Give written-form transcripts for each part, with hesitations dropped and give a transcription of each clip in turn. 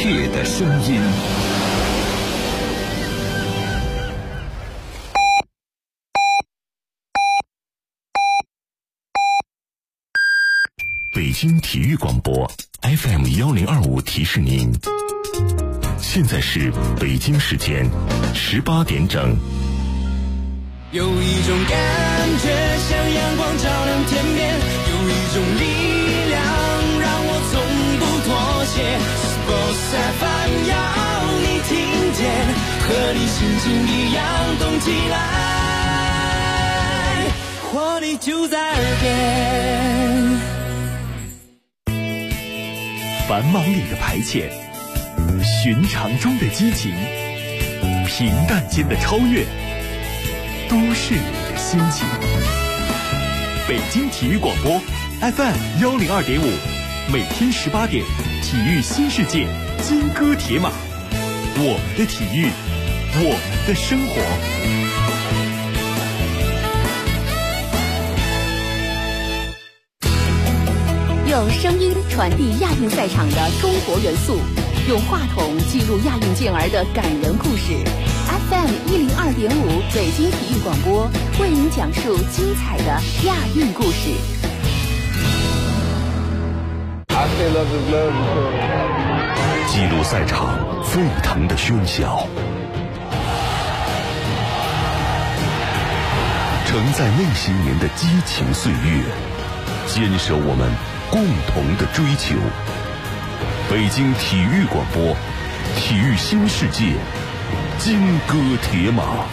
切的声音。北京体育广播 FM1025提示您，现在是北京时间18点整。 有一种感觉像阳光照亮天边，有一种力量让我从不妥协。Sports FM 要你听见，和你心情一样动起来，活力就在耳边。 繁忙里的排遣，寻常中的激情，平淡间的超越，都是你的心情。北京体育广播 FM102.5，每天18点，体育新世界，金戈铁马，我们的体育，我们的生活。 用声音传递亚运赛场的中国元素，用话筒记录亚运健儿的感人故事。FM102.5北京体育广播为您讲述精彩的亚运故事。 记录赛场沸腾的喧嚣，承载那些年的激情岁月，坚守我们共同的追求。北京体育广播，体育新世界，金戈铁马。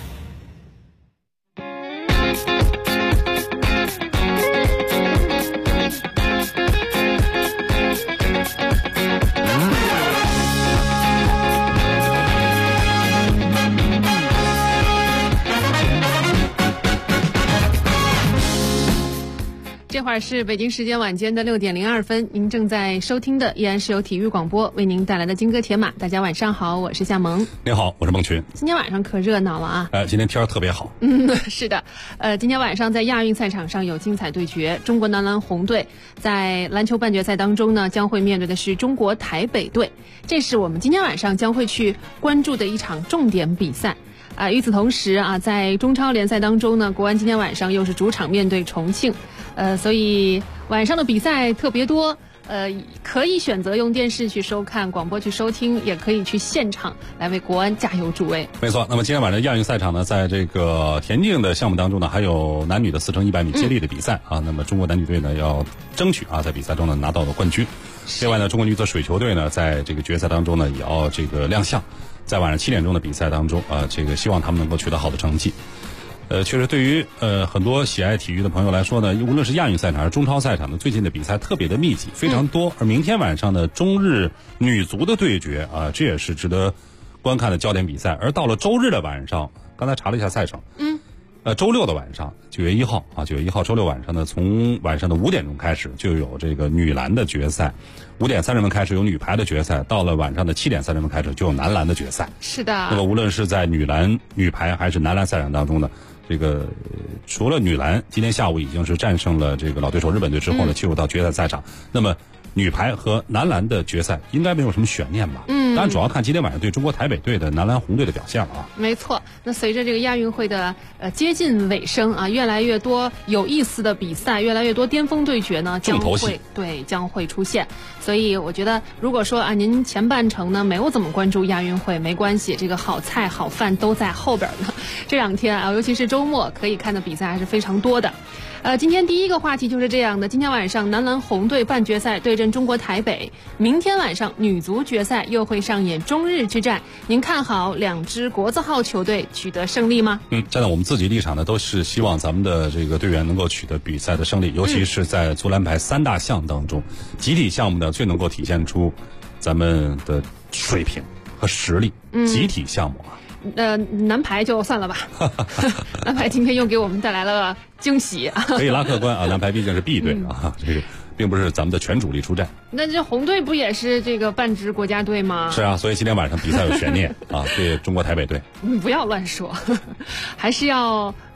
这会儿是北京时间晚间的6点02分，您正在收听的依然是由体育广播为您带来的金戈铁马。大家晚上好，我是夏萌。 您好，我是孟群。 今天晚上可热闹了啊！ 今天天儿特别好。 是的，今天晚上在亚运赛场上有精彩对决，中国男篮红队在篮球半决赛当中呢，将会面对的是中国台北队，这是我们今天晚上将会去关注的一场重点比赛。与此同时在中超联赛当中呢，国安今天晚上又是主场面对重庆，所以晚上的比赛特别多，可以选择用电视去收看，广播去收听，也可以去现场来为国安加油助威。 没错，那么今天晚上亚运赛场呢，在这个田径的项目当中呢，还有男女的4乘100米接力的比赛那么中国男女队呢要争取在比赛中呢拿到了冠军。另外呢，中国女子水球队呢，在这个决赛当中呢也要这个亮相。在晚上7点钟的比赛当中这个希望他们能够取得好的成绩。确实对于很多喜爱体育的朋友来说呢，无论是亚运赛场还是中超赛场呢，最近的比赛特别的密集，非常多。而明天晚上的中日女足的对决这也是值得观看的焦点比赛。而到了周日的晚上，刚才查了一下赛程，周六的晚上9月1号9月1号周六晚上呢，从晚上的5点钟开始就有这个女篮的决赛，5点30分开始有女排的决赛，到了晚上的7点30分开始就有男篮的决赛。 是的。 那么无论是在女篮、女排还是男篮赛场当中呢，这个除了女篮今天下午已经是战胜了这个老对手日本队之后呢，进入到决赛赛场，那么女排和男篮的决赛应该没有什么悬念吧？当然主要看今天晚上对中国台北队的男篮红队的表现了没错，那随着这个亚运会的接近尾声越来越多有意思的比赛，越来越多巅峰对决呢，将会出现。所以我觉得，如果说您前半程呢没有怎么关注亚运会，没关系，这个好菜好饭都在后边呢。这2天尤其是周末可以看的比赛还是非常多的。今天第一个话题就是这样的，今天晚上男篮红队半决赛对阵中国台北，明天晚上女足决赛又会上演中日之战，您看好2支国字号球队取得胜利吗？ 站在我们自己立场呢，都是希望咱们的这个队员能够取得比赛的胜利，尤其是在足篮排3大项当中，集体项目呢最能够体现出咱们的水平和实力。集体项目男排就算了吧，男排今天又给我们带来了惊喜可以拉客观男排毕竟是 B 队这个并不是咱们的全主力出战。 那这红队不也是这个半支国家队吗？ 是所以今天晚上比赛有悬念对中国台北队。 不要乱说，还是要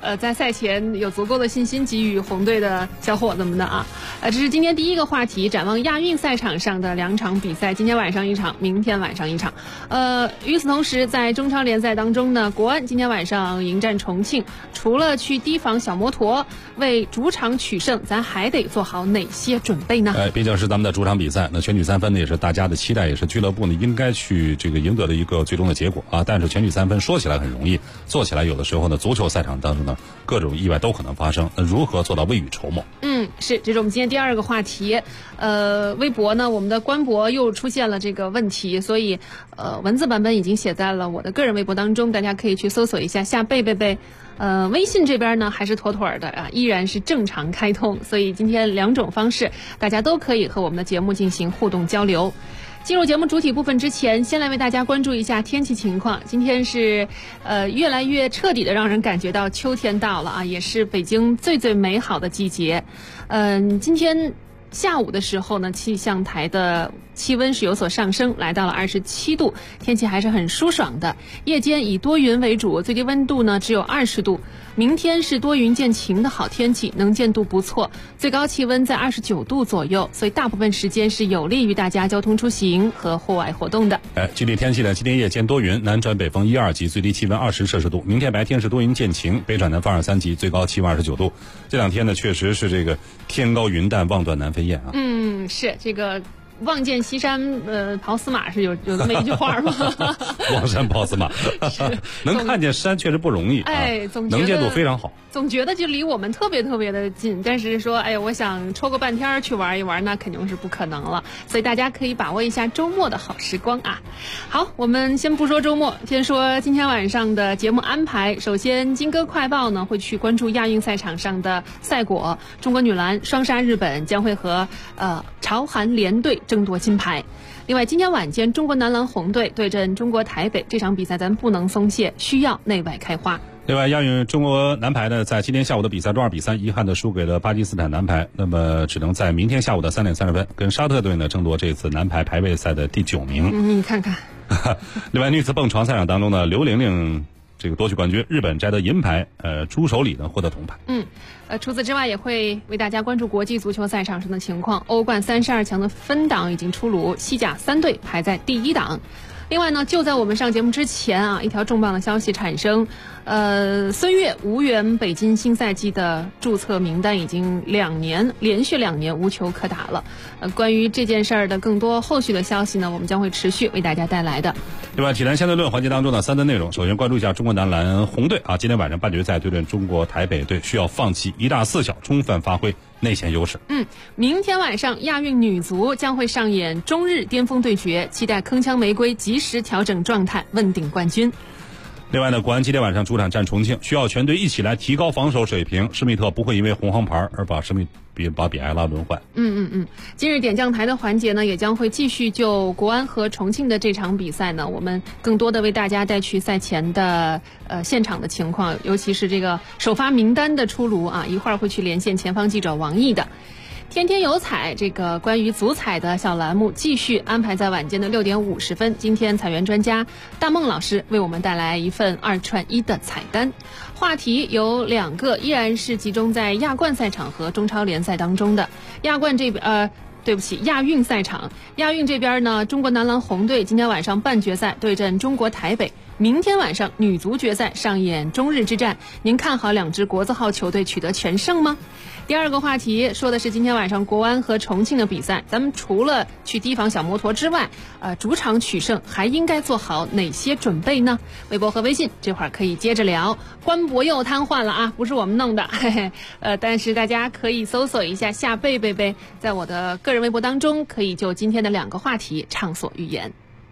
在赛前有足够的信心给予红队的小伙子们的啊。这是今天第一个话题，展望亚运赛场上的2场比赛，今天晚上1场，明天晚上1场。与此同时，在中超联赛当中呢，国安今天晚上迎战重庆，除了去提防小摩托，为主场取胜，咱还得做好哪些准备呢？ 毕竟是咱们的主场比赛，那全取3分呢，也是大家的期待，也是俱乐部呢应该去这个赢得的一个最终的结果啊。但是全取3分说起来很容易，做起来有的时候呢，足球赛场当中呢，各种意外都可能发生。那如何做到未雨绸缪？ 是，这是我们今天第2个话题。微博呢，我们的官博又出现了这个问题，所以文字版本已经写在了我的个人微博当中，大家可以去搜索一下夏贝贝贝。微信这边呢还是妥妥的啊，依然是正常开通，所以今天2种方式，大家都可以和我们的节目进行互动交流。进入节目主体部分之前，先来为大家关注一下天气情况。今天是越来越彻底的让人感觉到秋天到了啊，也是北京最最美好的季节。今天下午的时候呢，气象台的气温是有所上升，来到了27度，天气还是很舒爽的。夜间以多云为主，最低温度呢只有20度。明天是多云见晴的好天气，能见度不错，最高气温在29度左右，所以大部分时间是有利于大家交通出行和户外活动的。 具体天气呢，今天夜间多云，南转北风1、2级，最低气温20摄氏度。明天白天是多云见晴，北转南风2、3级，最高气温29度。这2天呢，确实是这个天高云淡，望断南飞雁啊。 是这个。望见西山跑死马是有这么一句话吗？ 望山跑死马，能看见山确实不容易啊。能见度非常好。 总觉得就离我们特别特别的近，但是说我想抽个半天去玩一玩，那肯定是不可能了。所以大家可以把握一下周末的好时光啊。好，我们先不说周末，先说今天晚上的节目安排。首先，金歌快报呢会去关注亚运赛场上的赛果，中国女篮双杀日本，将会和朝韩联队争夺金牌。另外，今天晚间中国男篮红队对阵中国台北，这场比赛咱不能松懈，需要内外开花。 另外，亚运中国男排呢，在今天下午的比赛中2比3遗憾的输给了巴基斯坦男排，那么只能在明天下午的3点30分跟沙特队呢争夺这次男排排位赛的第9名。 你看看。 另外，女子蹦床赛场当中呢，刘玲玲这个夺取冠军，日本摘得银牌，朱守礼呢获得铜牌。 除此之外，也会为大家关注国际足球赛场上的情况。欧冠32强的分档已经出炉，西甲3队排在第1档。另外呢，就在我们上节目之前啊，一条重磅的消息产生，孙悦无缘北京新赛季的注册名单已经连续2年无球可打了。关于这件事儿的更多后续的消息呢，我们将会持续为大家带来的。 另外，体坛相对论环节当中呢，3则内容。首先关注一下中国男篮红队啊，今天晚上半决赛对阵中国台北队，需要放弃1大4小，充分发挥内线优势。 明天晚上亚运女足将会上演中日巅峰对决，期待铿锵玫瑰及时调整状态，问鼎冠军。 另外呢，国安今天晚上主场战重庆，需要全队一起来提高防守水平。施密特不会因为红黄牌而把比埃拉轮换。 今日点将台的环节呢，也将会继续就国安和重庆的这场比赛呢，我们更多的为大家带去赛前的现场的情况，尤其是这个首发名单的出炉啊，一会儿会去连线前方记者王毅的。天天有彩，这个关于足彩的小栏目继续安排在晚间的6点50分。今天彩员专家大梦老师为我们带来一份2串1的彩单，话题有2个，依然是集中在亚冠赛场和中超联赛当中的。亚运赛场，亚运这边呢，中国男篮红队今天晚上半决赛对阵中国台北，明天晚上女足决赛上演中日之战，您看好2支国字号球队取得全胜吗？第2个话题说的是今天晚上国安和重庆的比赛，咱们除了去提防小摩托之外，主场取胜还应该做好哪些准备呢？微博和微信这会儿可以接着聊，官博又瘫痪了啊，不是我们弄的，但是大家可以搜索一下夏贝贝贝，在我的个人微博当中可以就今天的2个话题畅所欲言。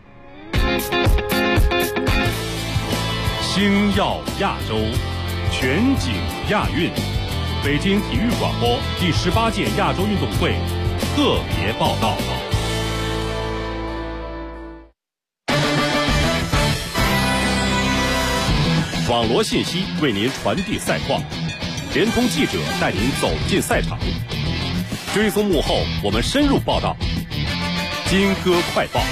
星耀亚洲，全景亚运。北京体育广播第18届亚洲运动会特别报道。网罗信息为您传递赛况，联通记者带您走进赛场，追踪幕后，我们深入报道。金歌快报。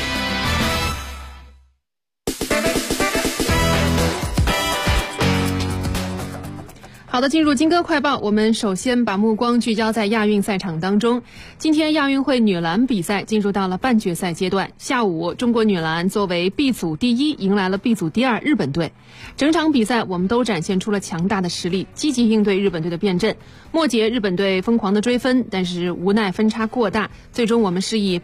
好好的，进入金歌快报，我们首先把目光聚焦在亚运赛场当中。今天亚运会女篮比赛进入到了半决赛阶段，下午中国女篮作为 B 组第一迎来了 B 组第二日本队。整场比赛我们都展现出了强大的实力，积极应对日本队的变阵。末节日本队疯狂的追分，但是无奈分差过大，最终我们是以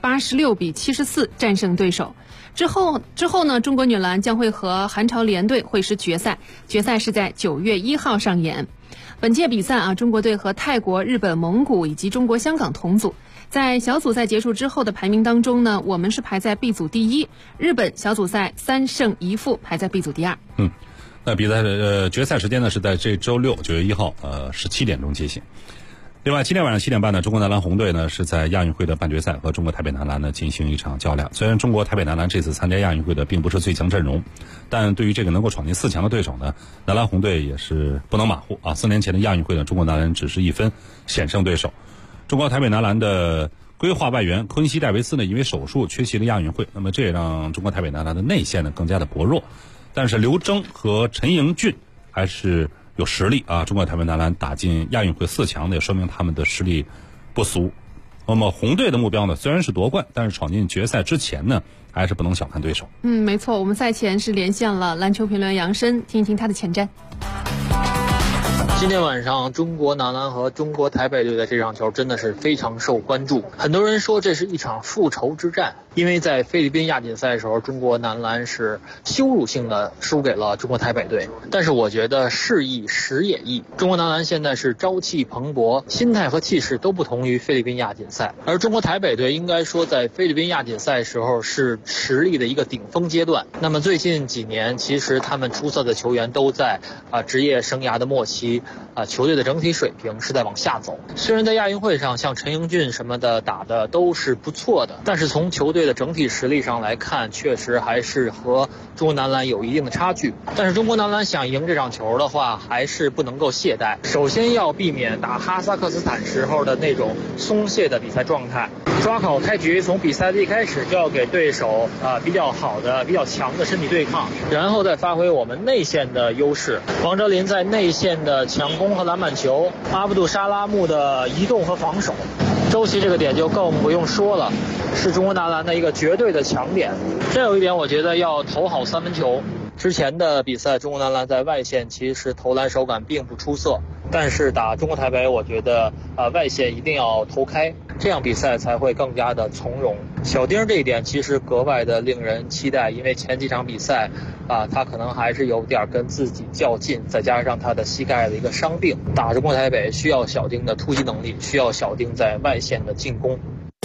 86-74战胜对手。之后呢，中国女篮将会和韩朝联队会师决赛，决赛是在9月1号上演。本届比赛中国队和泰国、日本、蒙古以及中国香港同组。在小组赛结束之后的排名当中呢，我们是排在 B 组第一，日本小组赛3胜1负排在 B 组第二。 那比赛的决赛时间呢是在这周六9月1号17点钟进行。另外，今天晚上7点半呢，中国男篮红队呢是在亚运会的半决赛和中国台北男篮呢进行一场较量。虽然中国台北男篮这次参加亚运会的并不是最强阵容，但对于这个能够闯进4强的对手呢，男篮红队也是不能马虎啊。4年前的亚运会呢，中国男篮只是1分险胜对手。中国台北男篮的规划外援科恩西戴维斯呢，因为手术缺席了亚运会，那么这也让中国台北男篮的内线呢更加的薄弱。但是刘铮和陈盈俊还是有实力啊！中国台北男篮打进亚运会4强，也说明他们的实力不俗。那么红队的目标呢，虽然是夺冠，但是闯进决赛之前呢，还是不能小看对手。 没错，我们赛前是连线了篮球评论员杨申，听一听他的前瞻。 今天晚上中国男篮和中国台北队的这场球真的是非常受关注，很多人说这是一场复仇之战，因为在菲律宾亚锦赛的时候，中国男篮是羞辱性的输给了中国台北队。但是我觉得事易时也易，中国男篮现在是朝气蓬勃，心态和气势都不同于菲律宾亚锦赛，而中国台北队应该说在菲律宾亚锦赛时候是实力的一个顶峰阶段。那么最近几年，其实他们出色的球员都在职业生涯的末期。球队的整体水平是在往下走。虽然在亚运会上像陈盈俊什么的打的都是不错的，但是从球队的整体实力上来看，确实还是和中国男篮有一定的差距。但是中国男篮想赢这场球的话，还是不能够懈怠。首先要避免打哈萨克斯坦时候的那种松懈的比赛状态，抓好开局，从比赛的一开始就要给对手比较好的、比较强的身体对抗，然后再发挥我们内线的优势。王哲林在内线的强攻和篮板球，阿布杜沙拉木的移动和防守，周琦这个点就更不用说了，是中国男篮的一个绝对的强点。再有一点，我觉得要投好3分球。之前的比赛，中国男篮在外线其实投篮手感并不出色，但是打中国台北，我觉得外线一定要投开，这样比赛才会更加的从容。小丁这一点其实格外的令人期待，因为前几场比赛他可能还是有点跟自己较劲，再加上他的膝盖的一个伤病，打中国台北需要小丁的突击能力，需要小丁在外线的进攻。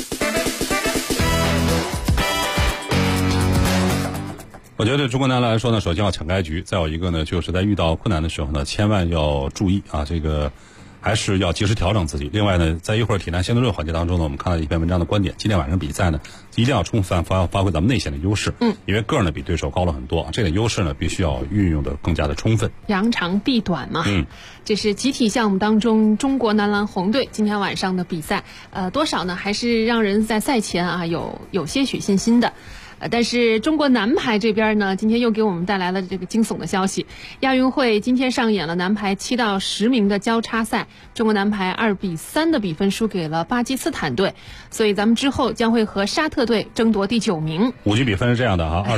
我觉得对中国男篮来说呢，首先要抢开局，再有一个呢，就是在遇到困难的时候呢，千万要注意啊，这个还是要及时调整自己。另外呢，在一会儿体坛相对论环节当中呢，我们看到一篇文章的观点，今天晚上比赛呢，一定要充分发挥咱们内线的优势，因为个儿呢比对手高了很多，这个优势呢必须要运用的更加的充分， 扬长避短嘛。这是集体项目当中中国男篮红队今天晚上的比赛，多少呢还是让人在赛前有些许信心的。但是中国男排这边呢，今天又给我们带来了这个惊悚的消息。亚运会今天上演了男排7到10名的交叉赛，中国男排2-3的比分输给了巴基斯坦队，所以咱们之后将会和沙特队争夺第9名。 5局比分是这样的啊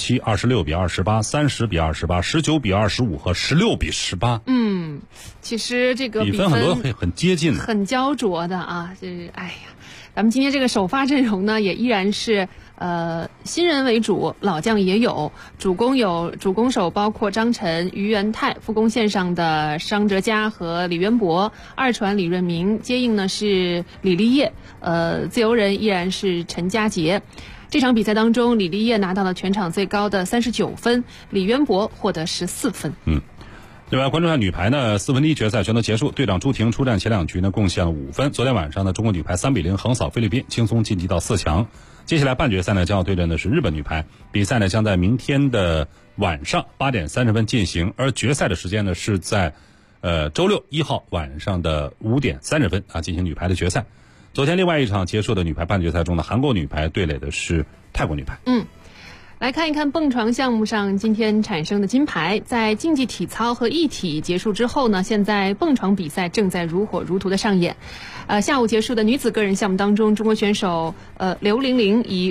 ，25-17、26-28、30-28、19-25和16-18。 其实这个比分很多很接近， 很焦灼的啊。这咱们今天这个首发阵容呢，也依然是新人为主，老将也有，主攻手包括张晨、于元泰，副攻线上的商哲嘉和李渊博，二传李润明，接应呢是李立业，自由人依然是陈佳杰。这场比赛当中，李立业拿到了全场最高的39分，李渊博获得14分。 另外关注一下女排呢，4分之一决赛全都结束，队长朱婷出战前2局呢贡献了5分。昨天晚上呢，中国女排3-0横扫菲律宾，轻松晋级到4强。接下来半决赛呢将要对阵的是日本女排，比赛呢将在明天的晚上8点30分进行，而决赛的时间呢是在周六1号晚上的5点30分进行女排的决赛。昨天另外一场结束的女排半决赛中呢，韩国女排对垒的是泰国女排。 来看一看蹦床项目上今天产生的金牌。在竞技体操和一体结束之后呢，现在蹦床比赛正在如火如荼的上演。下午结束的女子个人项目当中，中国选手刘玲玲以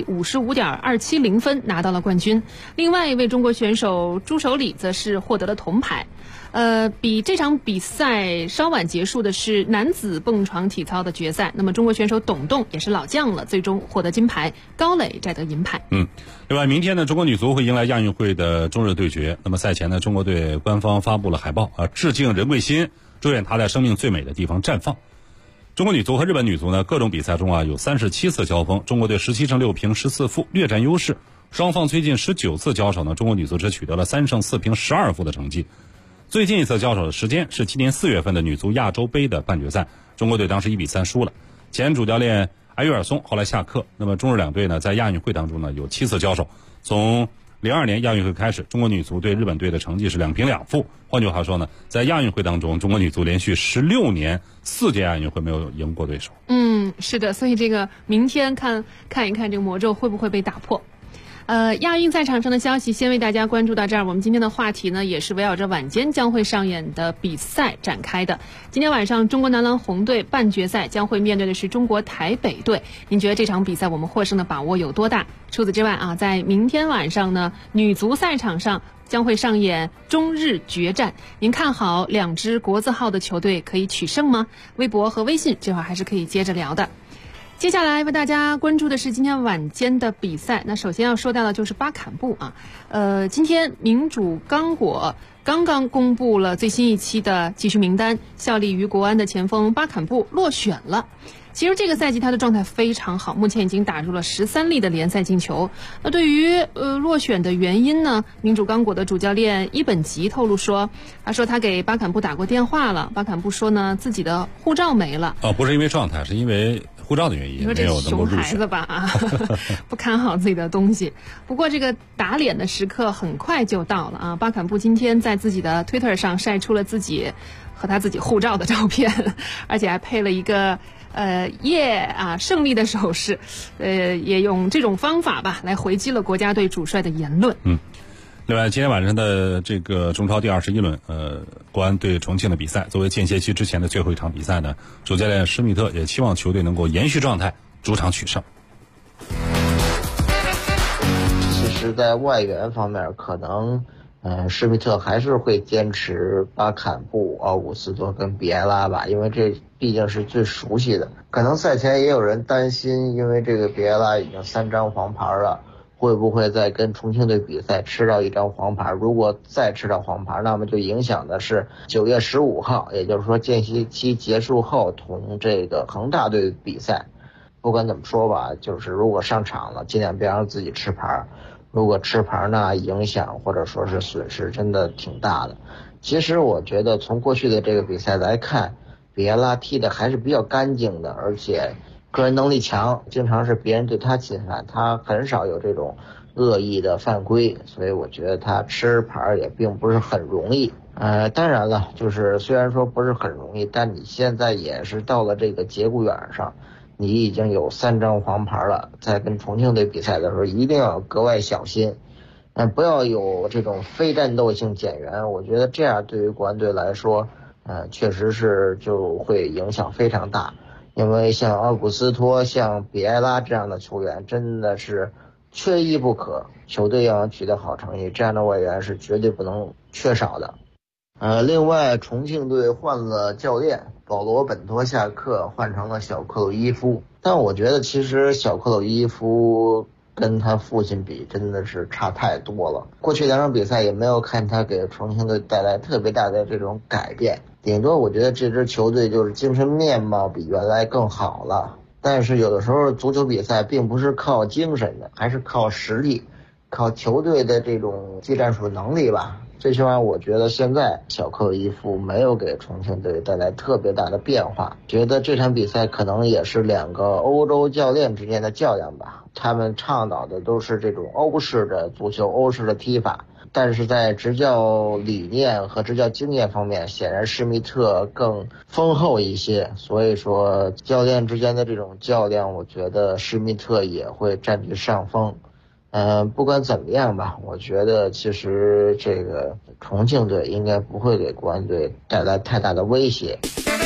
55.270分拿到了冠军。另外一位中国选手朱守礼则是获得了铜牌。比这场比赛稍晚结束的是男子蹦床体操的决赛。那么中国选手董栋也是老将了，最终获得金牌，高磊摘得银牌。 另外明天呢，中国女足会迎来亚运会的中日对决。那么赛前呢，中国队官方发布了海报致敬任桂欣，祝愿她在生命最美的地方绽放。中国女足和日本女足呢，各种比赛中有37次交锋，中国队17胜6平14负，略占优势。双方最近19次交手呢，中国女足只取得了3胜4平12负的成绩。最近一次交手的时间是今年4月份的女足亚洲杯的半决赛，中国队当时1比3输了。前主教练埃约尔松后来下课。那么中日两队呢，在亚运会当中呢有7次交手。从02年亚运会开始，中国女足对日本队的成绩是2平2负。换句话说呢，在亚运会当中，中国女足连续16年4届亚运会没有赢过对手。 是的，所以这个明天看一看这个魔咒会不会被打破。亚运赛场上的消息先为大家关注到这儿。我们今天的话题呢，也是围绕着晚间将会上演的比赛展开的。今天晚上，中国男篮红队半决赛将会面对的是中国台北队。您觉得这场比赛我们获胜的把握有多大？除此之外在明天晚上呢，女足赛场上将会上演中日决战。您看好两支国字号的球队可以取胜吗？微博和微信这会儿还是可以接着聊的。接下来为大家关注的是今天晚间的比赛。那首先要说到的就是巴坎布今天民主刚果刚刚公布了最新一期的继续名单，效力于国安的前锋巴坎布落选了。其实这个赛季他的状态非常好，目前已经打入了13粒的联赛进球。那对于落选的原因呢，民主刚果的主教练伊本吉透露说，他给巴坎布打过电话了，巴坎布说呢自己的护照没了。 不是因为状态，是因为护照的原因， 你说这熊孩子吧不看好自己的东西。不过这个打脸的时刻很快就到了巴坎布今天在自己的 Twitter 上晒出了自己和他自己护照的照片，而且还配了一个胜利的手势，也用这种方法吧来回击了国家队主帅的言论。 另外，今天晚上的这个中超第21轮，国安对重庆的比赛，作为间歇期之前的最后一场比赛呢，主教练施密特也期望球队能够延续状态，主场取胜。 其实，在外援方面，可能施密特还是会坚持巴坎布、奥古斯托跟比埃拉吧，因为这毕竟是最熟悉的。可能赛前也有人担心，因为这个比埃拉已经3张黄牌了，会不会再跟重庆队比赛吃到1张黄牌？如果再吃到黄牌，那么就影响的是9月15号，也就是说间歇期结束后同这个恒大队比赛。不管怎么说吧，就是如果上场了，尽量别让自己吃牌。如果吃牌呢，影响或者说是损失真的挺大的。其实我觉得从过去的这个比赛来看，比埃拉踢的还是比较干净的，而且个人能力强，经常是别人对他侵犯，他很少有这种恶意的犯规，所以我觉得他吃牌也并不是很容易。当然了，就是虽然说不是很容易，但你现在也是到了这个节骨眼上，你已经有3张黄牌了，在跟重庆队比赛的时候一定要格外小心，不要有这种非战斗性减员。我觉得这样对于国安队来说，确实是就会影响非常大。因为像奥古斯托、像比埃拉这样的球员真的是缺一不可，球队要取得好成绩，这样的外援是绝对不能缺少的。另外重庆队换了教练，保罗本托下课，换成了小克鲁伊夫。但我觉得其实小克鲁伊夫跟他父亲比真的是差太多了，过去2场比赛也没有看他给重庆队带来特别大的这种改变，顶多我觉得这支球队就是精神面貌比原来更好了。但是有的时候足球比赛并不是靠精神的，还是靠实力，靠球队的这种技战术能力吧。最起码我觉得现在小克鲁伊夫没有给重庆队带来特别大的变化，觉得这场比赛可能也是2个欧洲教练之间的较量吧。他们倡导的都是这种欧式的足球、欧式的踢法，但是在执教理念和执教经验方面，显然施密特更丰厚一些。所以说教练之间的这种较量，我觉得施密特也会占据上风。 不管怎么样吧，我觉得其实这个重庆队应该不会给国安队带来太大的威胁。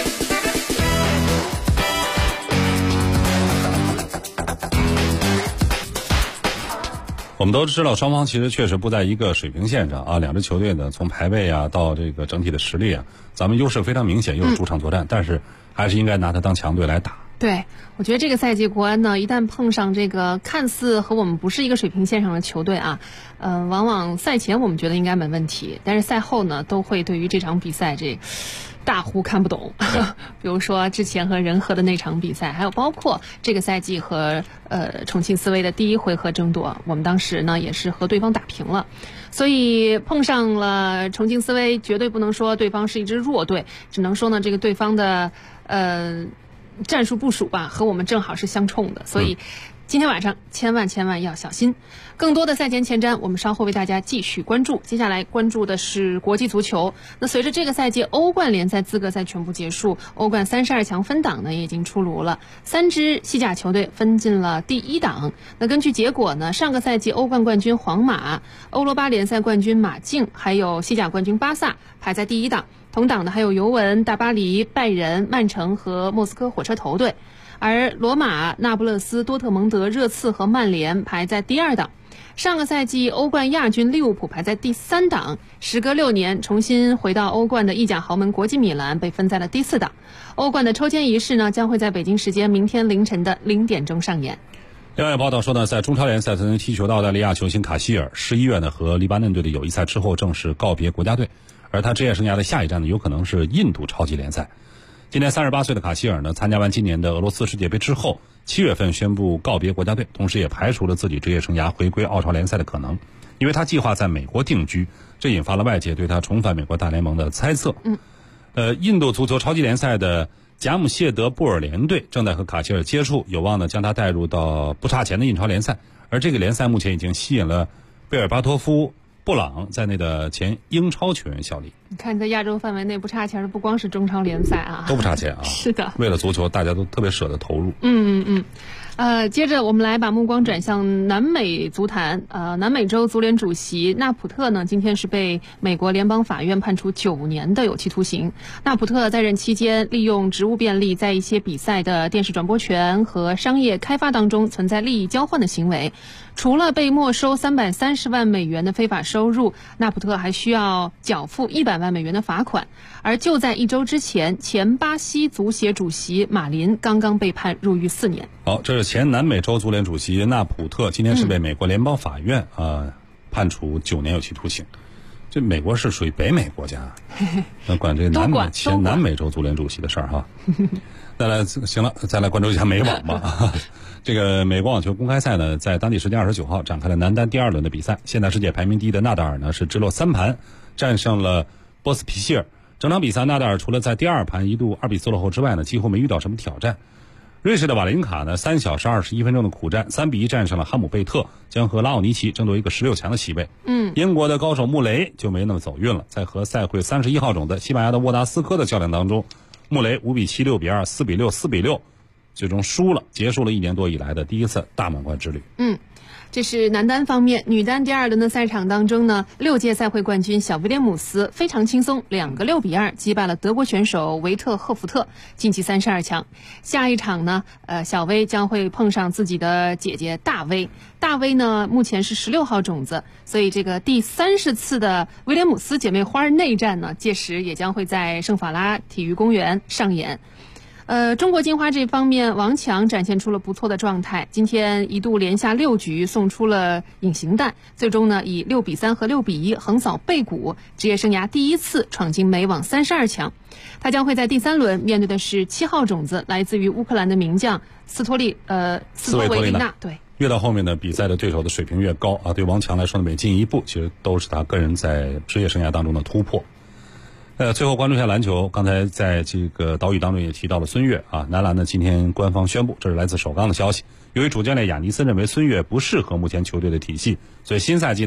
我们都知道，双方其实确实不在一个水平线上啊。两支球队呢，从排位啊到这个整体的实力啊，咱们优势非常明显，又是主场作战，但是还是应该拿它当强队来打。 对，我觉得这个赛季国安呢，一旦碰上这个看似和我们不是一个水平线上的球队啊，往往赛前我们觉得应该没问题，但是赛后呢，都会对于这场比赛大呼看不懂。比如说之前和仁和的那场比赛，还有包括这个赛季和重庆斯威的第一回合争夺，我们当时呢也是和对方打平了。所以碰上了重庆斯威，绝对不能说对方是一支弱队，只能说呢这个对方的战术部署吧，和我们正好是相冲的，所以今天晚上千万要小心。更多的赛前前瞻，我们稍后为大家继续关注。接下来关注的是国际足球。那随着这个赛季欧冠联赛资格赛全部结束，欧冠32强分档呢也已经出炉了，3支西甲球队分进了第1档。那根据结果呢，上个赛季欧冠冠军皇马、欧罗巴联赛冠军马竞，还有西甲冠军巴萨排在第1档。同档的还有尤文、大巴黎、拜仁、曼城和莫斯科火车头队，而罗马、那不勒斯、多特蒙德、热刺和曼联排在第2档。上个赛季欧冠亚军利物浦排在第3档，时隔6年重新回到欧冠的意甲豪门国际米兰被分在了第4档。欧冠的抽签仪式呢，将会在北京时间明天凌晨的0点钟上演。 另外报道说呢，在中超联赛曾经踢球的澳大利亚球星卡希尔11月呢和黎巴嫩队的友谊赛之后正式告别国家队，而他职业生涯的下一站呢有可能是印度超级联赛。今年38岁的卡希尔呢，参加完今年的俄罗斯世界杯之后，7月份宣布告别国家队，同时也排除了自己职业生涯回归澳超联赛的可能，因为他计划在美国定居，这引发了外界对他重返美国大联盟的猜测。印度足球超级联赛的贾姆谢德布尔联队正在和卡希尔接触，有望呢将他带入到不差钱的印超联赛，而这个联赛目前已经吸引了贝尔巴托夫、布朗在内的前英超球员效力。 你看在亚洲范围内不差钱的不光是中超联赛啊， 都不差钱啊。 是的， 为了足球大家都特别舍得投入。 接着我们来把目光转向南美足坛。南美洲足联主席纳普特呢，今天是被美国联邦法院判处9年的有期徒刑。纳普特在任期间利用职务便利，在一些比赛的电视转播权和商业开发当中存在利益交换的行为。除了被没收330万美元的非法收入，纳普特还需要缴付100万美元的罚款。而就在1周之前，前巴西足协主席马林刚刚被判入狱4年。 好，这是前南美洲足联主席纳普特，今天是被美国联邦法院判处9年有期徒刑。这美国是属于北美国家，那管这前南美洲足联主席的事儿哈。再来关注一下美网吧。这个美国网球公开赛呢，在当地时间29号展开了男单第2轮的比赛。现在世界排名第1的纳达尔呢，是直落3盘战胜了波斯皮希尔。整场比赛，纳达尔除了在第2盘一度2比4落后之外呢，几乎没遇到什么挑战。瑞士的瓦林卡呢，3小时21分钟的苦战，3比1战胜了哈姆贝特，将和拉奥尼奇争夺一个16强的席位。英国的高手穆雷就没那么走运了，在和赛会31号种的西班牙的沃达斯科的较量当中，穆雷5比7、6比2、4比6、4比6，最终输了，结束了1年多以来的第一次大满贯之旅。 这是男单方面。女单第2轮的赛场当中呢，6届赛会冠军小威廉姆斯非常轻松2个6比2击败了德国选手维特赫福特，晋级32强。下一场呢，小威将会碰上自己的姐姐大威。大威呢目前是16号种子，所以这个第30次的威廉姆斯姐妹花内战呢，届时也将会在圣法拉体育公园上演。中国金花这方面，王强展现出了不错的状态，今天一度连下6局送出了隐形弹，最终呢以6比3和6比1横扫贝谷，职业生涯第1次闯进美网32强。他将会在第3轮面对的是7号种子，来自于乌克兰的名将斯托维利纳。对， 越到后面呢，比赛的对手的水平越高啊，对王强来说呢，每进一步其实都是他个人在职业生涯当中的突破。最后关注一下篮球，刚才在这个岛屿当中也提到了孙悦啊，男篮呢今天官方宣布，这是来自首钢的消息，由于主教练亚尼斯认为孙悦不适合目前球队的体系，所以新赛季呢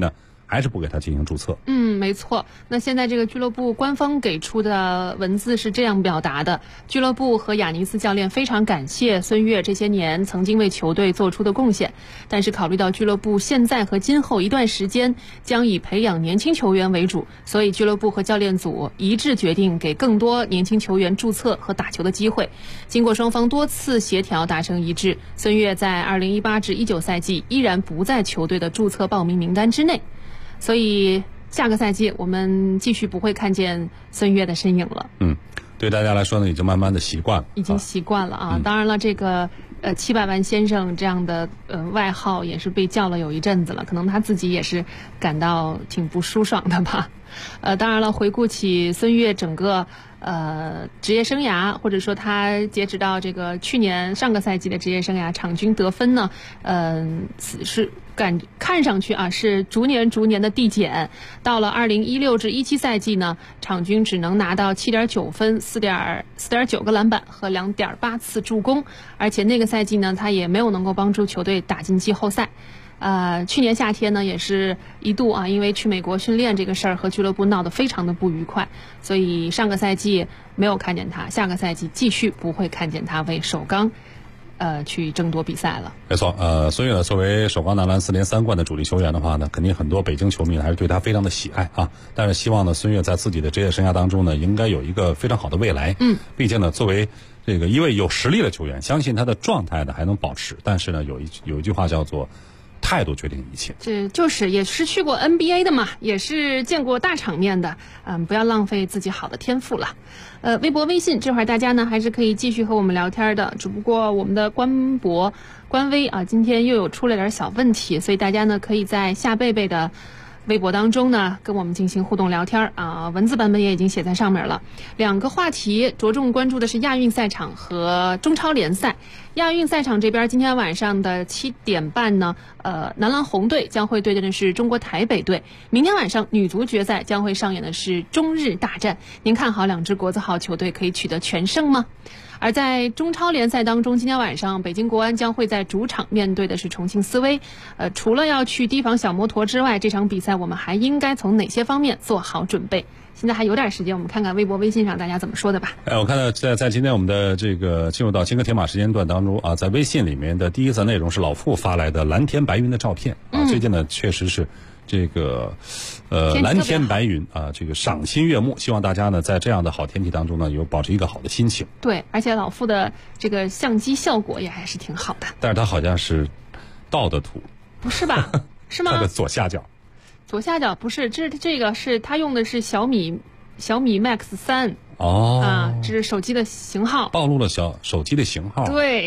还是不给他进行注册。 没错。那现在这个俱乐部官方给出的文字是这样表达的：俱乐部和雅尼斯教练非常感谢孙悦这些年曾经为球队做出的贡献，但是考虑到俱乐部现在和今后一段时间将以培养年轻球员为主，所以俱乐部和教练组一致决定给更多年轻球员注册和打球的机会。经过双方多次协调达成一致，孙悦在2018至19赛季依然不在球队的注册报名名单之内，所以下个赛季我们继续不会看见孙悦的身影了。 对大家来说呢，已经慢慢的习惯了， 已经习惯了啊。当然了，这个700万先生这样的外号也是被叫了有一阵子了，可能他自己也是感到挺不舒爽的吧。当然了，回顾起孙悦整个职业生涯，或者说他截止到这个去年上个赛季的职业生涯，场均得分呢，是看上去啊是逐年的递减，到了2016至17赛季呢，场均只能拿到7.9分、4.9个篮板和2.8次助攻，而且那个赛季呢，他也没有能够帮助球队打进季后赛。去年夏天呢，也是一度啊，因为去美国训练这个事儿和俱乐部闹得非常的不愉快，所以上个赛季没有看见他，下个赛季继续不会看见他为首钢去争夺比赛了。 没错，孙悦作为首钢男篮4连3冠的主力球员的话呢，肯定很多北京球迷还是对他非常的喜爱啊。但是希望呢，孙悦在自己的职业生涯当中呢，应该有一个非常好的未来。毕竟呢，作为这个一位有实力的球员，相信他的状态呢还能保持。但是呢，有一句话叫做态度决定一切， 这就是也是去过 NBA 的嘛，也是见过大场面的，不要浪费自己好的天赋了。微博、微信这会儿大家呢还是可以继续和我们聊天的，只不过我们的官微啊，今天又有出了点小问题，所以大家呢可以在夏贝贝的微博当中呢跟我们进行互动聊天啊，文字版本也已经写在上面了。2个话题着重关注的是亚运赛场和中超联赛。亚运赛场这边今天晚上的7点半呢，男篮红队将会对阵的是中国台北队。明天晚上女足决赛将会上演的是中日大战。您看好2支国字号球队可以取得全胜吗？而在中超联赛当中，今天晚上北京国安将会在主场面对的是重庆斯威。除了要去提防小摩托之外，这场比赛我们还应该从哪些方面做好准备？现在还有点时间，我们看看微博、微信上大家怎么说的吧。 我看到在今天我们的这个进入到金戈铁马时间段当中啊，在微信里面的第一则内容是老傅发来的蓝天白云的照片啊，最近呢确实是这个蓝天白云啊，这个赏心悦目。希望大家呢在这样的好天气当中呢，有保持一个好的心情。 对，而且老傅的这个相机效果也还是挺好的。 但是他好像是盗的图， 不是吧？是吗？ 他的左下角。 左下角不是，这个是他用的是小米 Max 3 哦， 这是手机的型号， 暴露了手机的型号。 对，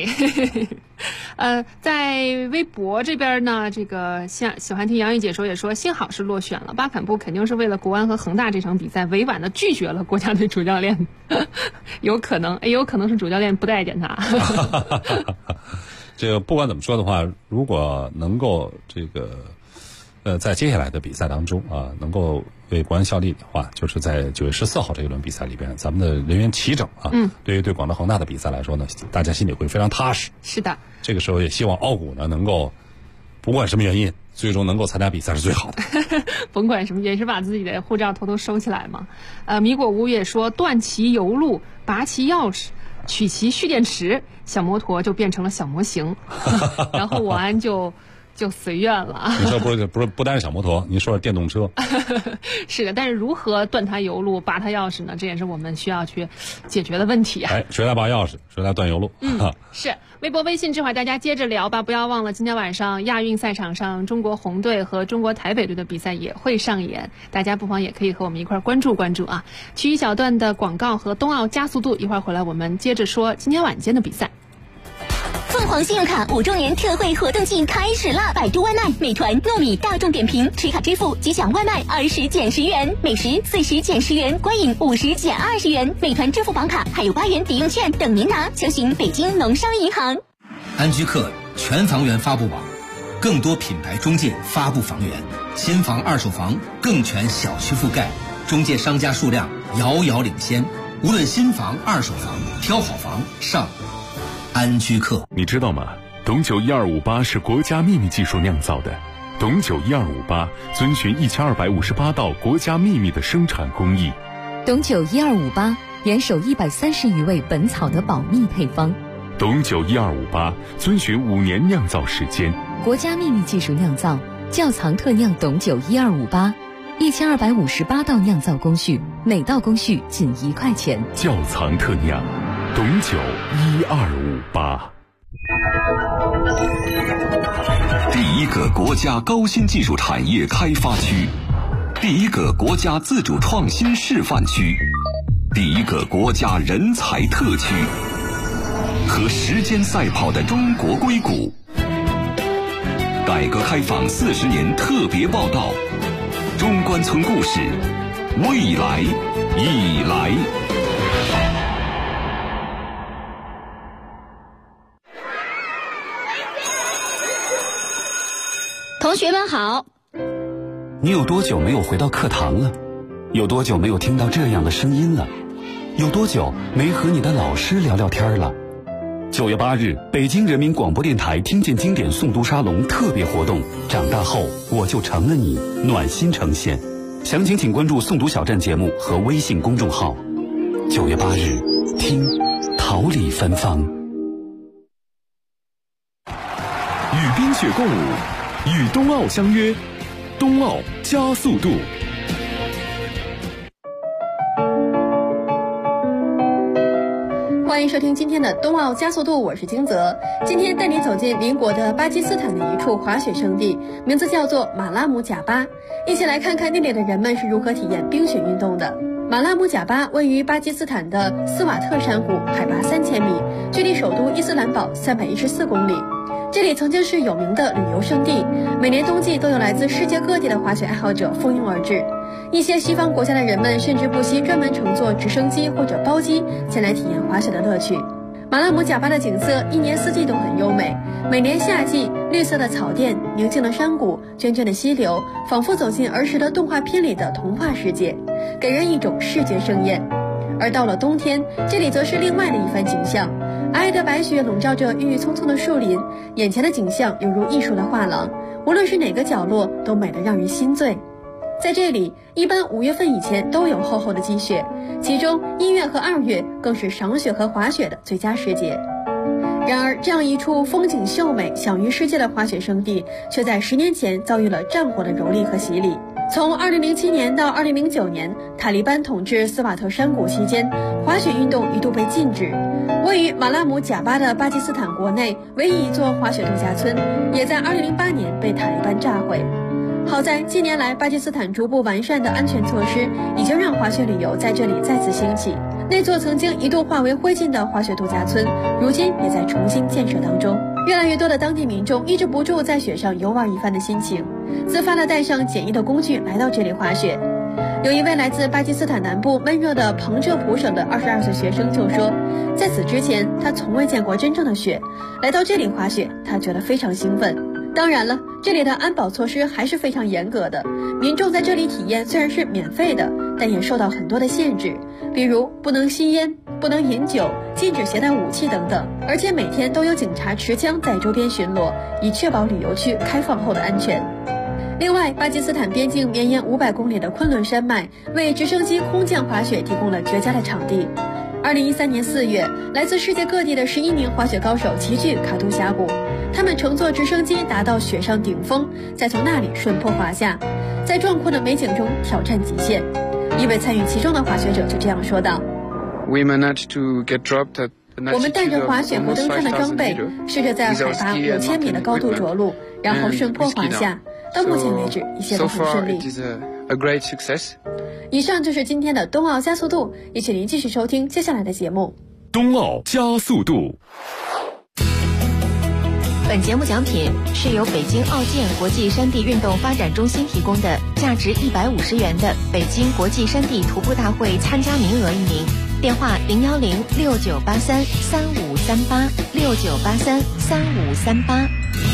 在微博这边呢，这个喜欢听杨毅解说也说，幸好是落选了，巴坎布肯定是为了国安和恒大这场比赛委婉的拒绝了国家队主教练，有可能是主教练不待见他。 这个不管怎么说的话，如果能够这个。在接下来的比赛当中啊，能够为国安效力的话，就是在9月14号这一轮比赛里边，咱们的人员齐整啊。对于对广州恒大的比赛来说呢，大家心里会非常踏实。 是的， 这个时候也希望奥古呢能够，不管什么原因，最终能够参加比赛是最好的。 甭管什么原因，是把自己的护照偷偷收起来嘛。米果屋也说，断其油路，拔其钥匙，取其蓄电池，小摩托就变成了小模型，然后我安就随愿了。 你说不单是小摩托，你说是电动车。 是的，但是如何断它油路、拔它钥匙呢？这也是我们需要去解决的问题啊。 谁来拔钥匙，谁来断油路。 是微博、微信这会儿大家接着聊吧，不要忘了今天晚上亚运赛场上中国红队和中国台北队的比赛也会上演，大家不妨也可以和我们一块关注关注啊。去一小段的广告和冬奥加速度，一会儿回来我们接着说今天晚间的比赛。 凤凰信用卡5周年特惠活动季开始啦！百度外卖、美团、糯米、大众点评持卡支付即享外卖20减10元，美食40减10元，观影50减20元。美团支付宝卡还有8元抵用券等您拿，详询北京农商银行。 安居客全房源发布网，更多品牌中介发布房源，新房、二手房更全小区覆盖，中介商家数量遥遥领先。无论新房、二手房，挑好房上安居客。 你知道吗？董91258是国家秘密技术酿造的， 董酒1258遵循1258道国家秘密的生产工艺。 董酒1258严守130余味本草的保密配方。 董酒1258遵循5年酿造时间， 国家秘密技术酿造，窖藏特酿董酒1258，1258道酿造工序，每道工序仅1块钱。 窖藏特酿董酒1258。 第一个国家高新技术产业开发区，第一个国家自主创新示范区，第一个国家人才特区，和时间赛跑的中国硅谷。改革开放40年特别报道，中关村故事，未来已来。 同学们好。 你有多久没有回到课堂了？有多久没有听到这样的声音了？有多久没和你的老师聊聊天了？9月8日，北京人民广播电台听见经典诵读沙龙特别活动，长大后我就成了你，暖心呈现。详情请关注诵读小站节目和微信公众号。9月8日，听桃李芬芳。 与冰雪共舞，与冬奥相约，冬奥加速度。 欢迎收听今天的冬奥加速度，我是金泽。今天带你走进邻国的巴基斯坦的一处滑雪胜地，名字叫做马拉姆贾巴。一起来看看那里的人们是如何体验冰雪运动的。马拉姆贾巴位于巴基斯坦的斯瓦特山谷，海拔3000米，距离首都伊斯兰堡314公里。这里曾经是有名的旅游胜地，每年冬季都有来自世界各地的滑雪爱好者蜂拥而至。一些西方国家的人们甚至不惜专门乘坐直升机或者包机前来体验滑雪的乐趣。马拉姆贾巴的景色一年四季都很优美，每年夏季，绿色的草甸，宁静的山谷，涓涓的溪流，仿佛走进儿时的动画片里的童话世界，给人一种视觉盛宴。而到了冬天，这里则是另外的一番景象，皑皑的白雪笼罩着郁郁葱葱的树林，眼前的景象犹如艺术的画廊，无论是哪个角落都美得让人心醉。在这里，一般5月份以前都有厚厚的积雪，其中1月和2月更是赏雪和滑雪的最佳时节。然而，这样一处风景秀美、享誉世界的滑雪胜地，却在10年前遭遇了战火的蹂躏和洗礼。从2007年到2009年，塔利班统治斯瓦特山谷期间，滑雪运动一度被禁止。位于马拉姆贾巴的巴基斯坦国内唯一一座滑雪度假村，也在2008年被塔利班炸毁。好在近年来巴基斯坦逐步完善的安全措施，已经让滑雪旅游在这里再次兴起。那座曾经一度化为灰烬的滑雪度假村，如今也在重新建设当中。越来越多的当地民众抑制不住在雪上游玩一番的心情，自发地带上简易的工具来到这里滑雪。有一位来自巴基斯坦南部闷热的彭浙普省的22岁学生就说，在此之前他从未见过真正的雪，来到这里滑雪他觉得非常兴奋。当然了，这里的安保措施还是非常严格的，民众在这里体验虽然是免费的，但也受到很多的限制，比如不能吸烟，不能饮酒，禁止携带武器等等，而且每天都有警察持枪在周边巡逻，以确保旅游区开放后的安全。另外，巴基斯坦边境绵延500公里的昆仑山脉为直升机空降滑雪提供了绝佳的场地。2013年4月，来自世界各地的11名滑雪高手齐聚卡图峡谷，他们乘坐直升机达到雪上顶峰，再从那里顺坡滑下，在壮阔的美景中挑战极限。一位参与其中的滑雪者就这样说道： 我们带着滑雪和登山的装备，试着在海拔5000米的高度着陆，然后顺坡滑下。到目前为止，一切都很顺利。以上就是今天的冬奥加速度，也请您继续收听接下来的节目。 冬奥加速度。 本节目奖品是由北京奥健国际山地运动发展中心提供的价值150元的北京国际山地徒步大会参加名额1名，电话01069833538，69833538。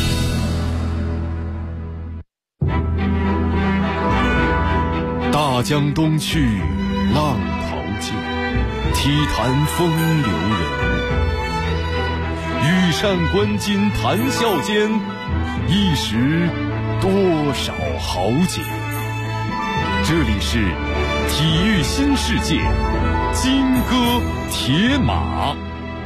大江东去，浪淘尽，体坛风流人物。羽扇纶巾谈笑间，一时多少豪杰。这里是体育新世界，金戈铁马。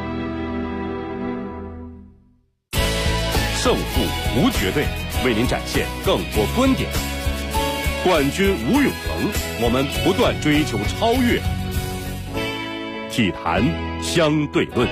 胜负无绝对，为您展现更多观点。冠军无永恒，我们不断追求超越。体坛相对论。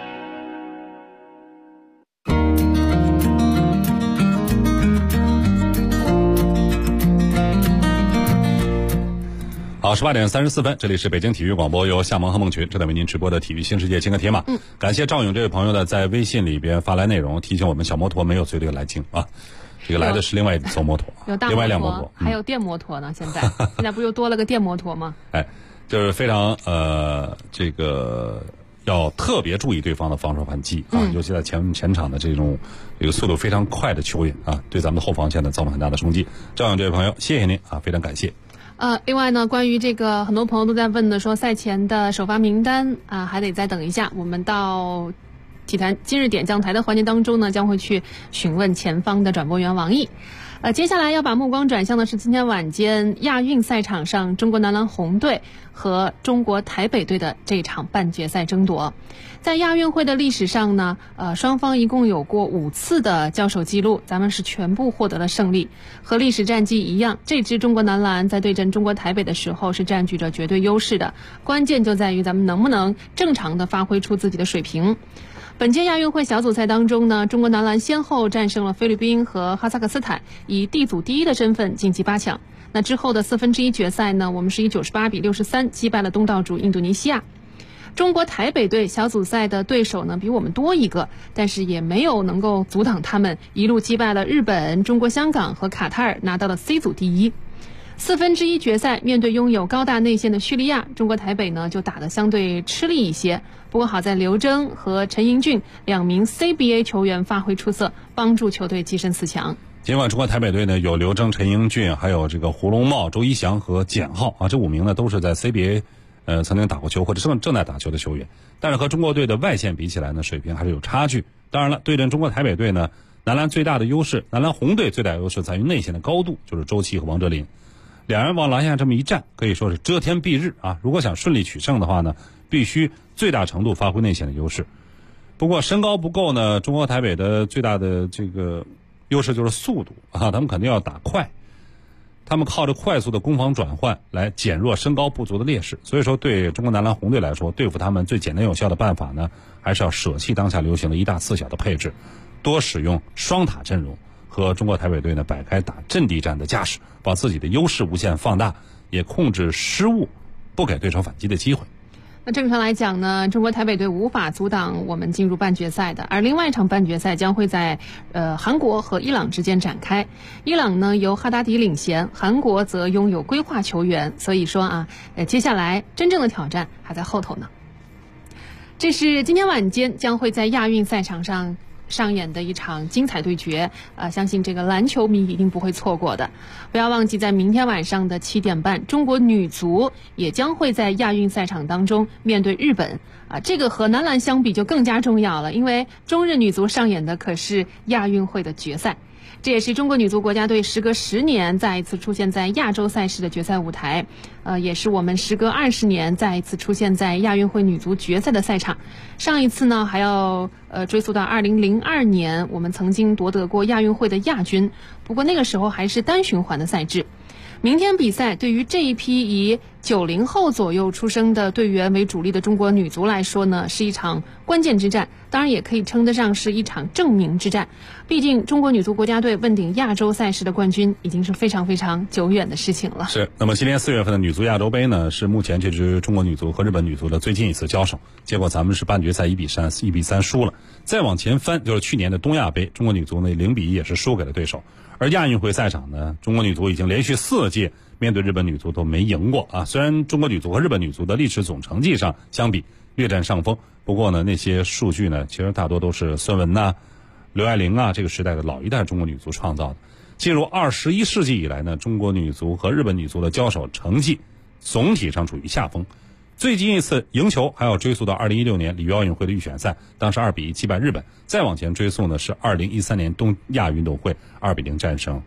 好，18点34分，这里是北京体育广播，由夏萌和孟群正在为您直播的体育新世界金戈铁马。感谢赵勇这位朋友呢，在微信里边发来内容，提醒我们小摩托没有随队来京啊，这个来的是另外一艘摩托， 有大摩托， 另外一辆摩托， 还有电摩托呢。现在不又多了个电摩托吗？ 哎，就是非常这个要特别注意对方的防守反击啊，尤其在前场的这个速度非常快的球员啊，对咱们的后防线呢造成很大的冲击。赵勇这位朋友，谢谢您啊，非常感谢。 另外呢，关于这个很多朋友都在问的，说赛前的首发名单啊，还得再等一下。我们到体坛今日点将台的环节当中呢，将会去询问前方的转播员王毅。接下来要把目光转向的是今天晚间亚运赛场上中国男篮红队和中国台北队的这场半决赛争夺。在亚运会的历史上呢，双方一共有过5次的交手记录，咱们是全部获得了胜利。和历史战绩一样，这支中国男篮在对阵中国台北的时候是占据着绝对优势的，关键就在于咱们能不能正常的发挥出自己的水平。本届亚运会小组赛当中呢，中国男篮先后战胜了菲律宾和哈萨克斯坦，以地组第一的身份晋级8强。那之后的1/4决赛呢，我们是以98比63击败了东道主印度尼西亚。中国台北队小组赛的对手呢比我们多一个，但是也没有能够阻挡他们一路击败了日本、中国香港和卡塔尔，拿到了 C 组第一。1/4决赛面对拥有高大内线的叙利亚，中国台北呢就打得相对吃力一些。不过好在刘铮和陈英俊2名 CBA 球员发挥出色，帮助球队跻身4强。 尽管中国台北队呢有刘铮、陈英俊，还有这个胡龙茂、周一翔和简浩啊，这5名呢都是在 CBA 曾经打过球或者正在打球的球员，但是和中国队的外线比起来呢，水平还是有差距。当然了，对阵中国台北队呢，男篮最大的优势，男篮红队最大的优势在于内线的高度，就是周琦和王哲林。两人往篮下这么一站，可以说是遮天蔽日啊！如果想顺利取胜的话呢，必须最大程度发挥内线的优势。不过身高不够呢，中国台北的最大的这个优势就是速度啊，他们肯定要打快，他们靠着快速的攻防转换来减弱身高不足的劣势。所以说，对中国男篮红队来说，对付他们最简单有效的办法呢，还是要舍弃当下流行的1大4小的配置，多使用双塔阵容。和中国台北队呢摆开打阵地战的架势，把自己的优势无限放大，也控制失误，不给对手反击的机会。 那正常来讲呢，中国台北队无法阻挡我们进入半决赛的，而另外一场半决赛将会在韩国和伊朗之间展开。伊朗呢由哈达迪领衔，韩国则拥有规划球员，所以说啊，接下来真正的挑战还在后头呢。这是今天晚间将会在亚运赛场上演的一场精彩对决，相信这个篮球迷一定不会错过的。不要忘记，在明天晚上的7点半，中国女足也将会在亚运赛场当中面对日本。这个和男篮相比就更加重要了，因为中日女足上演的可是亚运会的决赛。这也是中国女足国家队时隔10年再一次出现在亚洲赛事的决赛舞台，也是我们时隔20年再一次出现在亚运会女足决赛的赛场。上一次呢还要追溯到2002年，我们曾经夺得过亚运会的亚军，不过那个时候还是单循环的赛制。明天比赛对于这一批以90后左右出生的队员为主力的中国女足来说呢，是一场关键之战，当然也可以称得上是一场证明之战。毕竟中国女足国家队问鼎亚洲赛事的冠军已经是非常非常久远的事情了。 是，那么今年4月份的女足亚洲杯呢，是目前这支中国女足和日本女足的最近一次交手，结果咱们是半决赛1比3输了。再往前翻，就是去年的东亚杯，中国女足呢0比1也是输给了对手。而亚运会赛场呢，中国女足已经连续4届面对日本女足都没赢过啊。虽然中国女足和日本女足的历史总成绩上相比略占上风，不过呢，那些数据呢，其实大多都是孙雯呐、刘爱玲啊这个时代的老一代中国女足创造的。进入21世纪以来呢，中国女足和日本女足的交手成绩总体上处于下风。最近一次赢球还要追溯到2016年里约奥运会的预选赛，当时2比1击败日本。再往前追溯呢，是2013年东亚运动会2比0战胜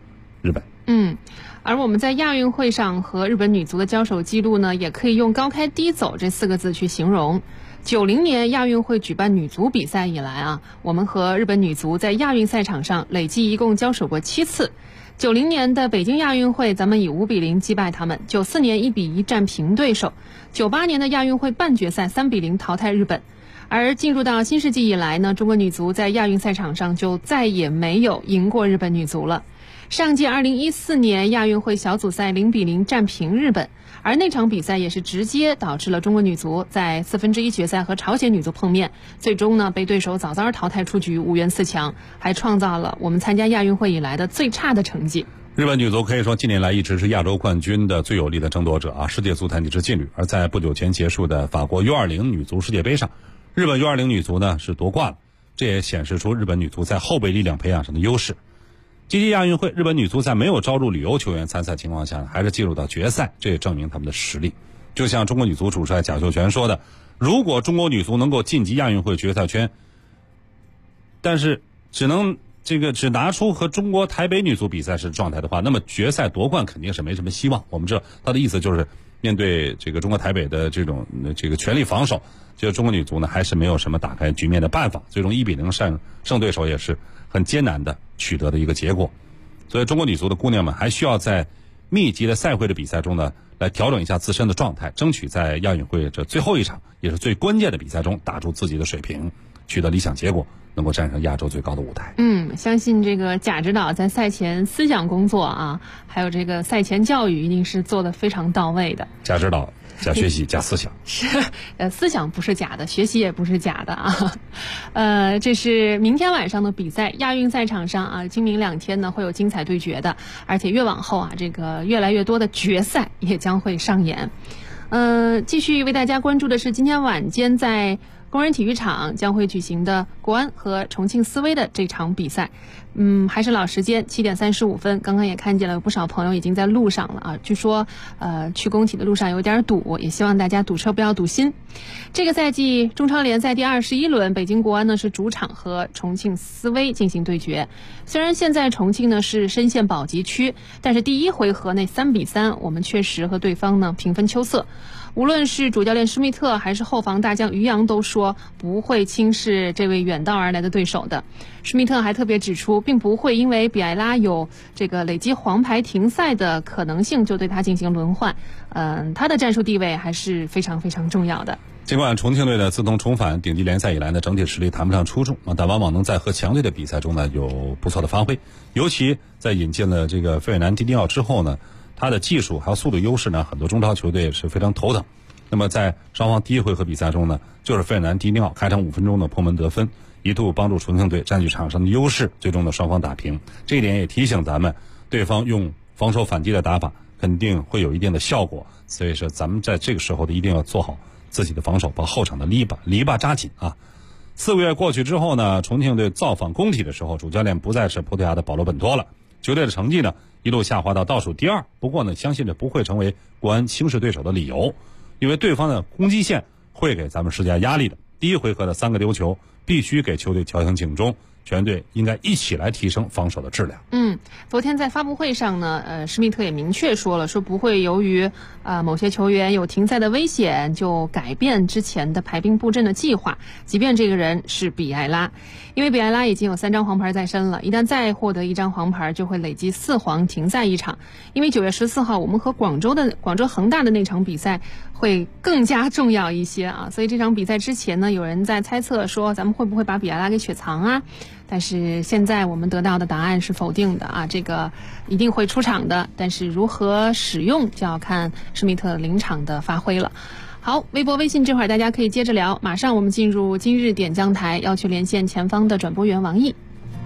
日本。 而我们在亚运会上和日本女足的交手记录呢，也可以用高开低走这4个字去形容。90年亚运会举办女足比赛以来啊，我们和日本女足在亚运赛场上累计一共交手过7次。90年的北京亚运会，咱们以5-0击败他们；94年1-1战平对手；98年的亚运会半决赛3-0淘汰日本。而进入到新世纪以来呢，中国女足在亚运赛场上就再也没有赢过日本女足了。上届2014年亚运会小组赛0-0战平日本，而那场比赛也是直接导致了中国女足在1/4决赛和朝鲜女足碰面，最终呢被对手早早淘汰出局，无缘4强，还创造了我们参加亚运会以来的最差的成绩。 日本女足可以说近年来一直是亚洲冠军的最有力的争夺者啊，世界足坛一支劲旅。而在不久前结束的法国 U20 女足世界杯上，日本 U20 女足呢是夺冠了，这也显示出日本女足在后备力量培养上的优势。这届亚运会，日本女足在没有招入旅游球员参赛情况下，还是进入到决赛，这也证明他们的实力。就像中国女足主帅贾秀全说的，如果中国女足能够晋级亚运会决赛圈，但是只拿出和中国台北女足比赛时状态的话，那么决赛夺冠肯定是没什么希望。我们知道他的意思就是面对这个中国台北的这个全力防守，就是中国女足呢还是没有什么打开局面的办法，最终1-0胜对手也是很艰难的取得的一个结果。所以中国女足的姑娘们还需要在密集的赛会的比赛中呢来调整一下自身的状态，争取在亚运会这最后一场也是最关键的比赛中打出自己的水平，取得理想结果，能够站上亚洲最高的舞台。 相信这个贾指导在赛前思想工作啊，还有这个赛前教育一定是做得非常到位的。 贾指导加学习加思想是思想不是假的，学习也不是假的啊。这是明天晚上的比赛，亚运赛场上啊，今明2天呢会有精彩对决的，而且越往后啊，这个越来越多的决赛也将会上演。继续为大家关注的是今天晚间在工人体育场将会举行的国安和重庆斯威的这场比赛。还是老时间7点35分，刚刚也看见了有不少朋友已经在路上了啊。据说去工体的路上有点堵，也希望大家堵车不要堵心。这个赛季中超联赛第21轮，北京国安呢是主场和重庆斯威进行对决。虽然现在重庆呢是深陷保级区，但是第1回合那3-3，我们确实和对方呢平分秋色。无论是主教练施密特还是后防大将于洋都说不会轻视这位远道而来的对手的。施密特还特别指出，并不会因为比埃拉有这个累积黄牌停赛的可能性就对他进行轮换。他的战术地位还是非常非常重要的。 尽管重庆队呢自从重返顶级联赛以来呢，整体实力谈不上出众啊，但往往能在和强队的比赛中呢有不错的发挥。尤其在引进了这个费尔南迪尼奥之后呢，他的技术还有速度优势呢，很多中超球队是非常头疼。那么在双方第1回合比赛中呢，就是费尔南迪尼奥开场5分钟的破门得分，一度帮助重庆队占据场上的优势，最终的双方打平。这一点也提醒咱们，对方用防守反击的打法肯定会有一定的效果，所以说咱们在这个时候的一定要做好自己的防守，把后场的篱笆扎紧啊。4个月过去之后呢，重庆队造访工体的时候，主教练不再是葡萄牙的保罗本托了，球队的成绩呢一路下滑到倒数第2。不过呢，相信这不会成为国安轻视对手的理由，因为对方的攻击线会给咱们施加压力的。第1回合的3个丢球必须给球队敲响警钟，全队应该一起来提升防守的质量。 昨天在发布会上呢，施密特也明确说了，说不会由于某些球员有停赛的危险就改变之前的排兵布阵的计划，即便这个人是比埃拉，因为比埃拉已经有3张黄牌在身了，一旦再获得1张黄牌就会累积4黄停赛1场。因为9月14号我们和广州恒大的那场比赛会更加重要一些啊，所以这场比赛之前呢，有人在猜测说咱们会不会把比埃拉给雪藏啊？但是现在我们得到的答案是否定的啊，这个一定会出场的，但是如何使用就要看施密特临场的发挥了。好，微博微信这会儿大家可以接着聊，马上我们进入今日点将台，要去连线前方的转播员王毅。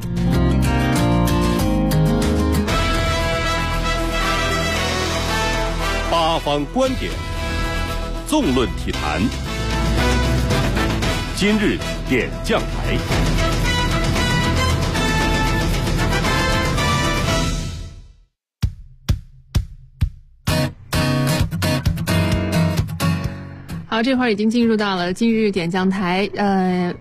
八方观点，纵论体坛，今日点将台。 好，这会儿已经进入到了今日点将台。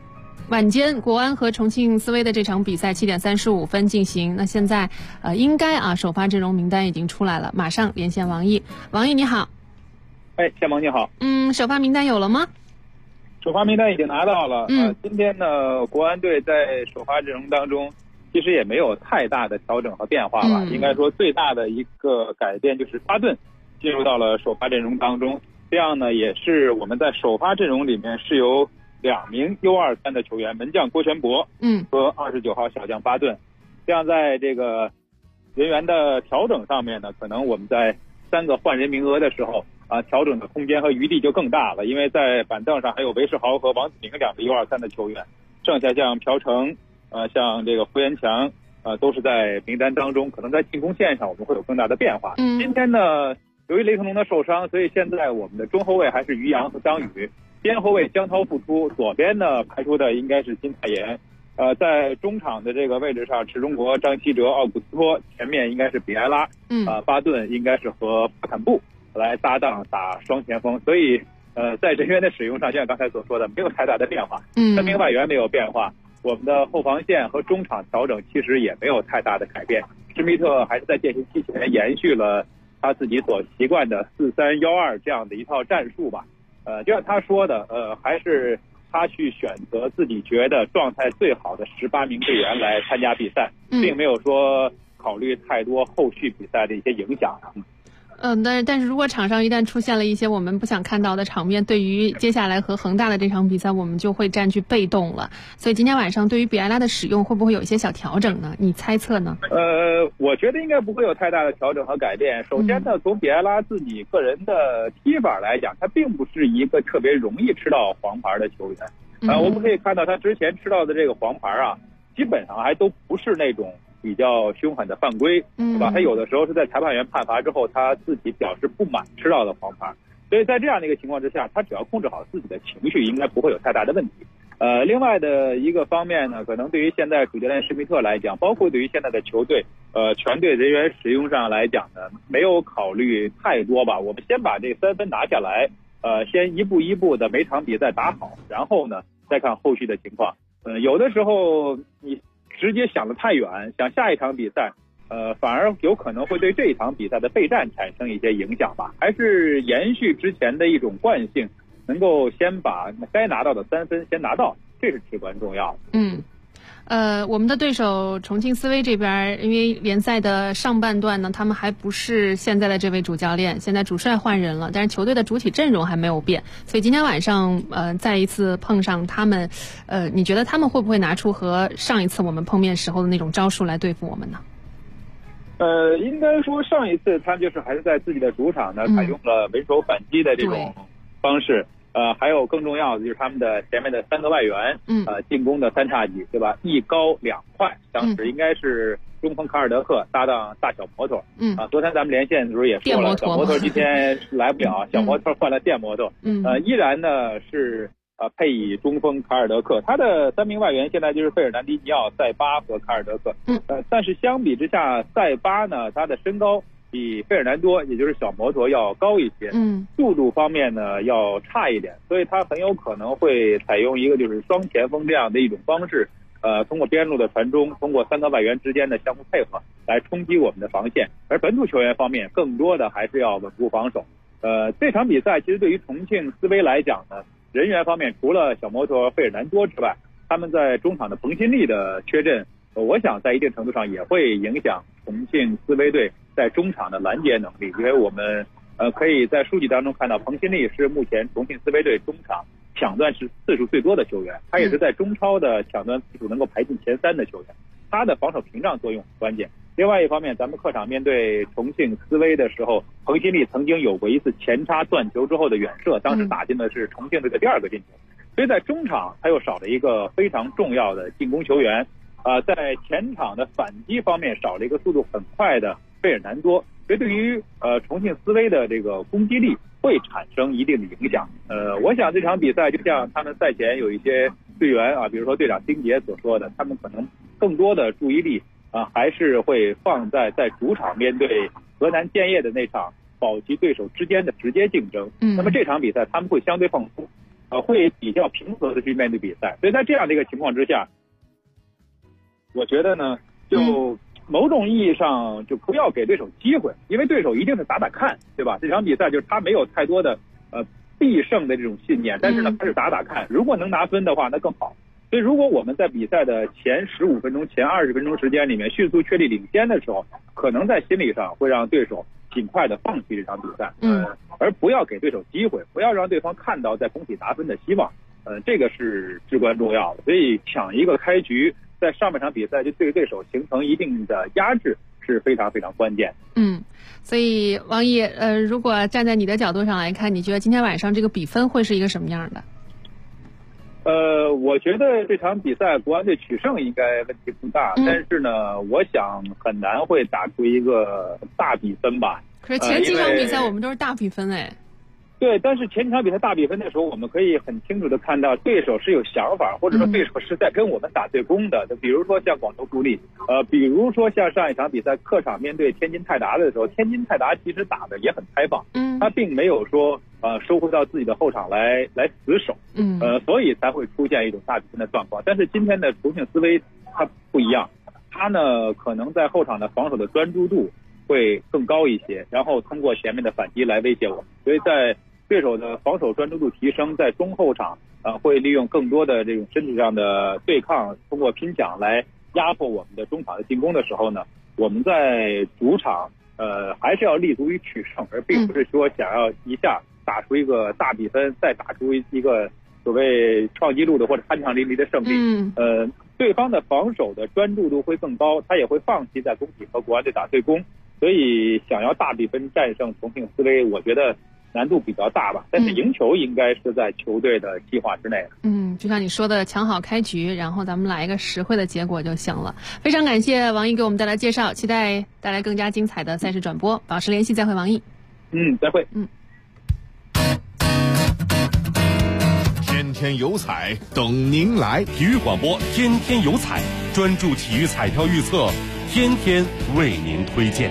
晚间国安和重庆斯威的这场比赛7点35分进行。那现在应该首发阵容名单已经出来了，马上连线王毅。王毅你好。 夏萌你好。 首发名单有了吗？ 首发名单已经拿到了。今天呢，国安队在首发阵容当中其实也没有太大的调整和变化吧。应该说最大的一个改变就是巴顿进入到了首发阵容当中，这样呢也是我们在首发阵容里面是由2名 U23 的球员，门将郭全博和29号小将巴顿。这样在这个人员的调整上面呢，可能我们在3个换人名额的时候调整的空间和余地就更大了，因为在板凳上还有韦世豪和王子铭2个 U23 的球员，剩下像朴成像这个胡延强都是在名单当中，可能在进攻线上我们会有更大的变化。今天呢，由于雷腾龙的受伤，所以现在我们的中后卫还是于洋和张宇，边后卫江涛复出，左边呢排出的应该是金泰妍。在中场的这个位置上，池中国、张稀哲、奥古斯托，前面应该是比埃拉，巴顿应该是和帕坎布来搭档打双前锋，所以在人员的使用上，就像刚才所说的，没有太大的变化。3名外援没有变化，我们的后防线和中场调整其实也没有太大的改变。施密特还是在践行期前延续了他自己所习惯的4-3-1-2这样的一套战术吧。就像他说的，还是他去选择自己觉得状态最好的18名队员来参加比赛，并没有说考虑太多后续比赛的一些影响。 但是如果场上一旦出现了一些我们不想看到的场面，对于接下来和恒大的这场比赛，我们就会占据被动了。所以今天晚上对于比埃拉的使用会不会有一些小调整呢？你猜测呢？ 我觉得应该不会有太大的调整和改变。首先呢，从比埃拉自己个人的踢法来讲，他并不是一个特别容易吃到黄牌的球员。我们可以看到他之前吃到的这个黄牌基本上还都不是那种比较凶狠的犯规，对吧？他有的时候是在裁判员判罚之后，他自己表示不满吃到的黄牌。所以在这样的一个情况之下，他只要控制好自己的情绪，应该不会有太大的问题。另外的一个方面呢，可能对于现在主教练施密特来讲，包括对于现在的球队，全队人员使用上来讲呢，没有考虑太多吧。我们先把这3分拿下来，先一步一步的每场比赛打好，然后呢再看后续的情况。有的时候你直接想得太远，想下一场比赛，反而有可能会对这一场比赛的备战产生一些影响吧。还是延续之前的一种惯性，能够先把该拿到的3分先拿到，这是至关重要的。 我们的对手重庆斯威这边，因为联赛的上半段呢，他们还不是现在的这位主教练，现在主帅换人了，但是球队的主体阵容还没有变，所以今天晚上再一次碰上他们，你觉得他们会不会拿出和上一次我们碰面时候的那种招数来对付我们呢？ 应该说上一次他就是还是在自己的主场呢，采用了稳守反击的这种方式。还有更重要的就是他们的前面的3个外援，进攻的3叉戟，对吧？一高2快，当时应该是中锋卡尔德克搭档大小摩托。昨天咱们连线的时候也说了，小摩托今天来不了，小摩托换了电摩托。依然呢是配以中锋卡尔德克，他的3名外援现在就是费尔南迪尼奥、塞巴和卡尔德克。但是相比之下，塞巴呢他的身高比费尔南多，也就是小摩托要高一些，速度方面呢要差一点，所以他很有可能会采用一个就是双前锋这样的一种方式，通过边路的传中，通过3个外援之间的相互配合来冲击我们的防线。而本土球员方面，更多的还是要稳固防守。这场比赛其实对于重庆斯威来讲呢，人员方面除了小摩托费尔南多之外，他们在中场的彭新力的缺阵，我想在一定程度上也会影响重庆斯威队在中场的拦截能力，因为我们可以在数据当中看到，彭新力是目前重庆斯威队中场抢断次数最多的球员，他也是在中超的抢断次数能够排进前3的球员，他的防守屏障作用很关键。另外一方面，咱们客场面对重庆斯威的时候，彭新力曾经有过一次前插断球之后的远射，当时打进的是重庆队的第2个进球。所以在中场他又少了一个非常重要的进攻球员，在前场的反击方面少了一个速度很快的费尔南多，所以对于重庆斯威的这个攻击力会产生一定的影响。我想这场比赛就像他们赛前有一些队员比如说队长丁杰所说的，他们可能更多的注意力还是会放在主场面对河南建业的那场保级对手之间的直接竞争。那么这场比赛他们会相对放松， 会比较平和的去面对比赛。所以在这样的一个情况之下，我觉得呢，就某种意义上就不要给对手机会，因为对手一定是打打看，对吧？这场比赛就是他没有太多的必胜的这种信念，但是呢，他是打打看，如果能拿分的话，那更好。所以，如果我们在比赛的前15分钟、前20分钟时间里面迅速确立领先的时候，可能在心理上会让对手尽快的放弃这场比赛，而不要给对手机会，不要让对方看到在攻体拿分的希望，这个是至关重要的。所以，抢一个开局，在上半场比赛就对对手形成一定的压制是非常非常关键。 所以王毅，如果站在你的角度上来看，你觉得今天晚上这个比分会是一个什么样的？ 我觉得这场比赛国安队取胜应该问题不大，但是呢，我想很难会打出一个大比分吧。 可是前几场比赛我们都是大比分哎。 对，但是前几场比赛大比分的时候，我们可以很清楚的看到对手是有想法，或者说对手是在跟我们打对攻的。比如说像广州富力，比如说像上一场比赛客场面对天津泰达的时候，天津泰达其实打的也很开放，他并没有说收回到自己的后场来死守，所以才会出现一种大比分的状况。但是今天的重庆斯威他不一样，他呢可能在后场的防守的专注度会更高一些，然后通过前面的反击来威胁我们。所以在对手的防守专注度提升，在中后场会利用更多的这种身体上的对抗，通过拼抢来压迫我们的中场的进攻的时候呢，我们在主场还是要立足于取胜，而并不是说想要一下打出一个大比分，再打出一个所谓创纪录的或者酣畅淋漓的胜利。对方的防守的专注度会更高，他也会放弃在攻体和国安队打对攻，所以想要大比分战胜重庆斯威，我觉得难度比较大吧，但是赢球应该是在球队的计划之内的。 就像你说的，抢好开局，然后咱们来一个实惠的结果就行了。非常感谢王毅给我们带来介绍，期待带来更加精彩的赛事转播。保持联系，再会，王毅。 再会。 天天有彩等您来，体育广播天天有彩，专注体育彩票预测，天天为您推荐。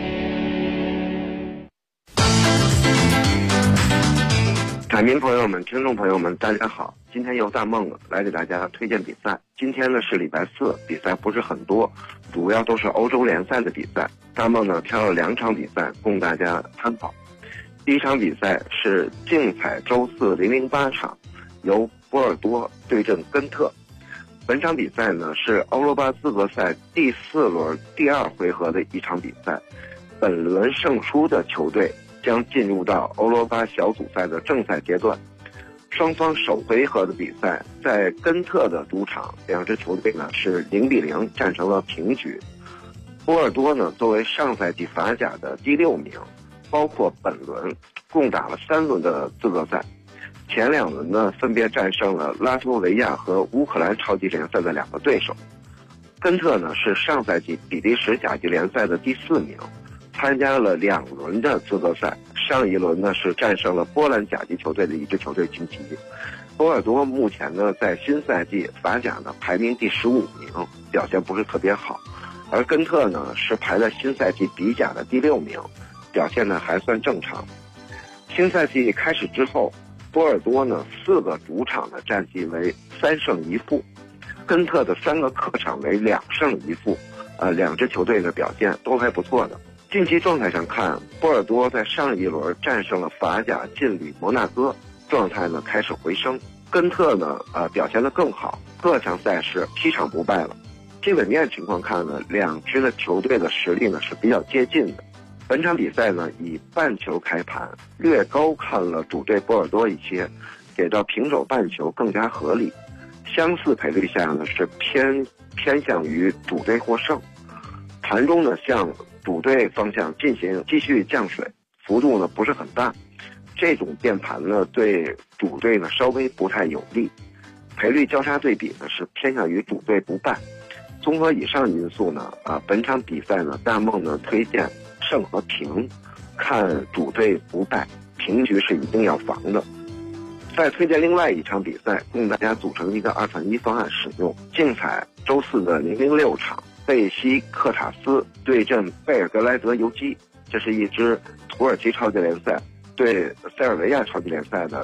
彩民朋友们、听众朋友们，大家好！今天由大梦来给大家推荐比赛。今天呢是礼拜四，比赛不是很多，主要都是欧洲联赛的比赛。大梦呢挑了2场比赛供大家参考。第一场比赛是竞彩周四008场，由波尔多对阵根特。本场比赛呢是欧罗巴资格赛第4轮第2回合的一场比赛，本轮胜出的球队将进入到欧罗巴小组赛的正赛阶段。双方首回合的比赛在根特的主场，两支球队呢是0-0战成了平局。波尔多呢作为上赛季法甲的第6名，包括本轮共打了3轮的资格赛，前2轮呢分别战胜了拉脱维亚和乌克兰超级联赛的2个对手。根特呢是上赛季比利时甲级联赛的第4名，参加了2轮的资格赛，上一轮呢是战胜了波兰甲级球队的一支球队晋级。波尔多目前呢在新赛季法甲呢排名第15名，表现不是特别好，而根特呢是排在新赛季比甲的第6名，表现呢还算正常。新赛季开始之后，波尔多呢4个主场的战绩为3胜1负，根特的3个客场为2胜1负，两支球队的表现都还不错的。近期状态上看，波尔多在上一轮战胜了法甲劲旅摩纳哥，状态呢开始回升。根特呢表现得更好，各项赛事7场不败了。基本面情况看呢，两支的球队的实力呢是比较接近的。本场比赛呢以半球开盘，略高看了主队波尔多一些，给到平手半球更加合理。相似赔率下呢是偏向于主队获胜。盘中呢向主队方向继续降水，幅度呢不是很大，这种变盘呢对主队呢稍微不太有利。赔率交叉对比呢是偏向于主队不败。综合以上因素呢本场比赛呢大梦呢推荐胜和平，看主队不败，平局是一定要防的。再推荐另外一场比赛供大家组成一个2-1方案使用。竞彩周四的006场，贝西克塔斯对阵贝尔格莱德游击，这是一支土耳其超级联赛对塞尔维亚超级联赛的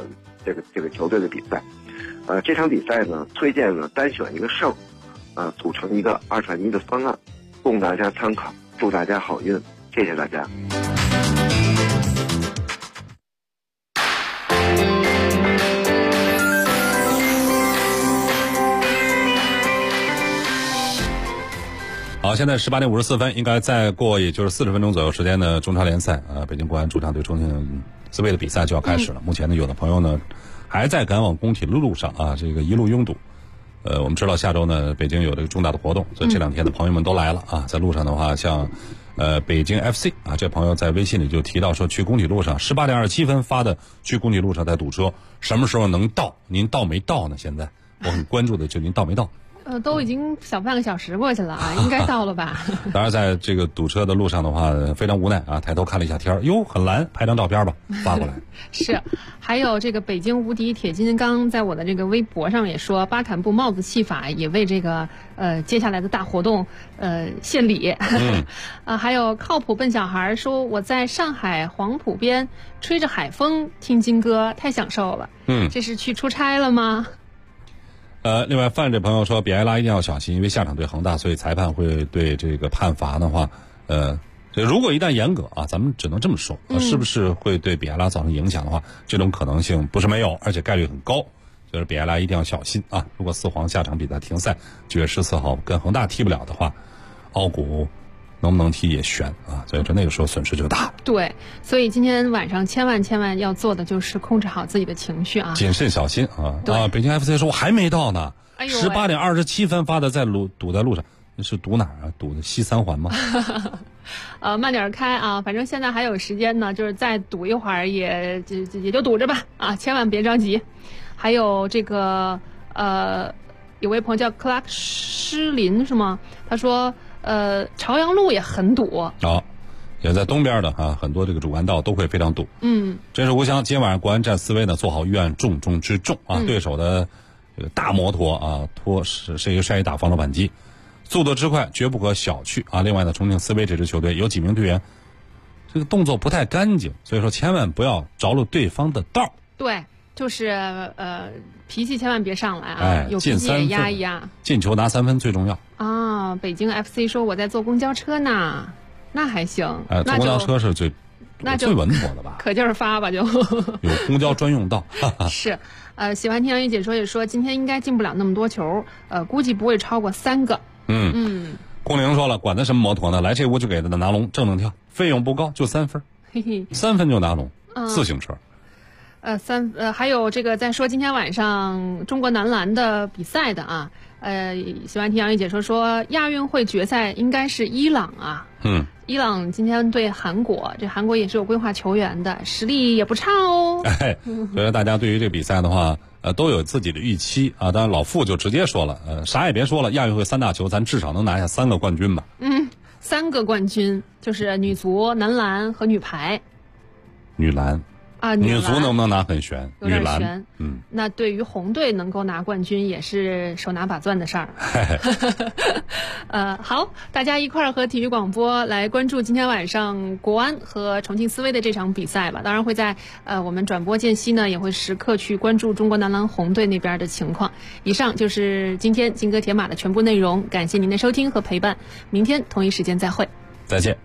这个球队的比赛。这场比赛呢，推荐呢单选一个胜，组成一个2选1的方案，供大家参考。祝大家好运，谢谢大家。 好，现在18点54分，应该再过也就是40分钟左右时间的中超联赛，北京国安主场对重庆斯威的比赛就要开始了。目前呢，有的朋友呢还在赶往工体的路上啊，这个一路拥堵。我们知道下周呢，北京有这个重大的活动，所以这2天的朋友们都来了啊。在路上的话，像北京 FC 啊，这朋友在微信里就提到说，去工体路上18点27分发的，去工体路上在堵车，什么时候能到？您到没到呢？现在我很关注的就您到没到？ 都已经小半个小时过去了啊，应该到了吧？ 当然，在这个堵车的路上的话，非常无奈啊。抬头看了一下天，哟，很蓝，拍张照片吧，发过来。 是，还有这个北京无敌铁金刚在我的这个微博上也说，巴坎布帽子戏法也为这个接下来的大活动献礼。还有靠谱笨小孩说，我在上海黄浦边吹着海风听金歌，太享受了。这是去出差了吗？ 另外范这朋友说，比埃拉一定要小心，因为下场对恒大，所以裁判会对这个判罚的话，如果一旦严格啊，咱们只能这么说，是不是会对比埃拉造成影响的话，这种可能性不是没有，而且概率很高，就是比埃拉一定要小心啊。如果4黄下场比赛停赛，9月14号跟恒大踢不了的话，奥古能不能踢也悬啊，所以说那个时候损失就大了。 对，所以今天晚上千万要做的就是控制好自己的情绪啊， 谨慎小心啊。北京 FC 说我还没到呢，18点27分发的，在堵在路上，那是堵哪儿啊？堵的西3环吗？ 慢点开啊，反正现在还有时间呢，就是再堵一会儿也就堵着吧啊，千万别着急。还有这个有位朋友叫克拉克施林是吗？他说朝阳路也很堵。 也在东边的啊，很多这个主干道都会非常堵。真是无香，今天晚上国安战斯威呢，做好预案重中之重啊。对手的这个大摩托啊，是一个善于打防守反击，速度之快绝不可小觑啊。另外呢，重庆斯威这支球队有几名队员这个动作不太干净，所以说千万不要着了对方的道。 对，就是脾气千万别上来啊，有脾气也压一压。 进球拿3分最重要啊。北京 FC 说我在坐公交车呢，那还行。 坐公交车是最稳妥的吧？ 可劲儿发吧就。 有公交专用道。 是，喜欢听杨玉解说也说今天应该进不了那么多球，估计不会超过3个。 龚玲说了，管他什么摩托呢，来这屋就给他拿龙，正跳，费用不高，就3分，3分就拿龙，自行车。 还有这个在说今天晚上中国男篮的比赛的啊，喜欢听杨玉解说亚运会决赛应该是伊朗啊。伊朗今天对韩国，这韩国也是有规划球员的，实力也不差哦。 所以大家对于这个比赛的话，都有自己的预期啊。当然老傅就直接说了，啥也别说了，亚运会3大球，咱至少能拿下3个冠军吧。 3个冠军就是女足、男篮和女排。 女篮。女足能不能拿很悬？ 有点悬。那对于红队能够拿冠军也是手拿把攥的事儿。好，大家一块儿和体育广播来关注今天晚上国安和重庆斯威的这场比赛吧。当然会在我们转播间隙呢，也会时刻去关注中国男篮红队那边的情况。以上就是今天金戈铁马的全部内容，感谢您的收听和陪伴，明天同一时间再会。 再见。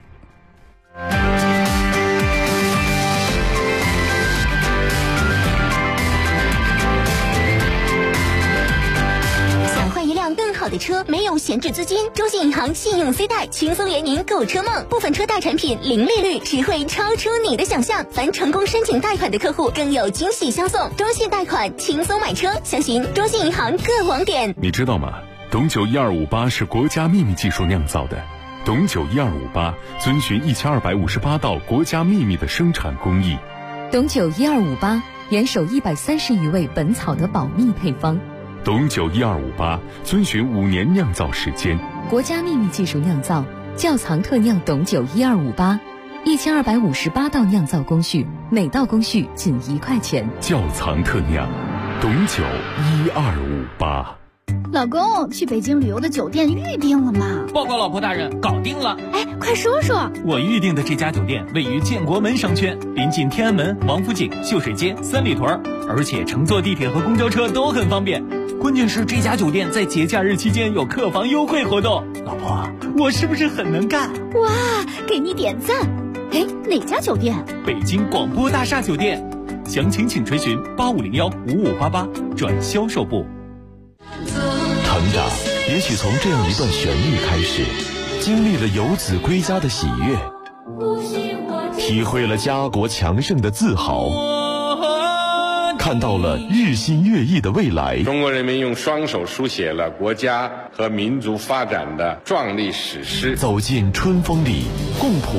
更好的车没有闲置资金，中信银行信用 C 贷轻松圆您购车梦，部分车贷产品零利率，只会超出你的想象。凡成功申请贷款的客户更有惊喜相送，中信贷款轻松买车，详询中信银行各网点。 你知道吗？董酒1258是国家秘密技术酿造的，董酒1258遵循1258道国家秘密的生产工艺。 董酒1258严守130余味本草的保密配方。 董酒1258遵循5年酿造时间， 国家秘密技术酿造，窖藏特酿董酒1258，1258道酿造工序，每道工序仅1块钱。 窖藏特酿，董酒1258。 老公，去北京旅游的酒店预定了吗？ 报告老婆大人，搞定了。 哎，快说说。 我预定的这家酒店位于建国门商圈，临近天安门、王府井、秀水街、三里屯，而且乘坐地铁和公交车都很方便。关键是这家酒店在节假日期间有客房优惠活动。老婆，我是不是很能干？ 哇，给你点赞。哎，哪家酒店？ 北京广播大厦酒店。详情请垂询8501-5588转销售部。 成长也许从这样一段旋律开始，经历了游子归家的喜悦，体会了家国强盛的自豪，看到了日新月异的未来。 中国人民用双手书写了国家和民族发展的壮丽史诗。 走进春风里，共谱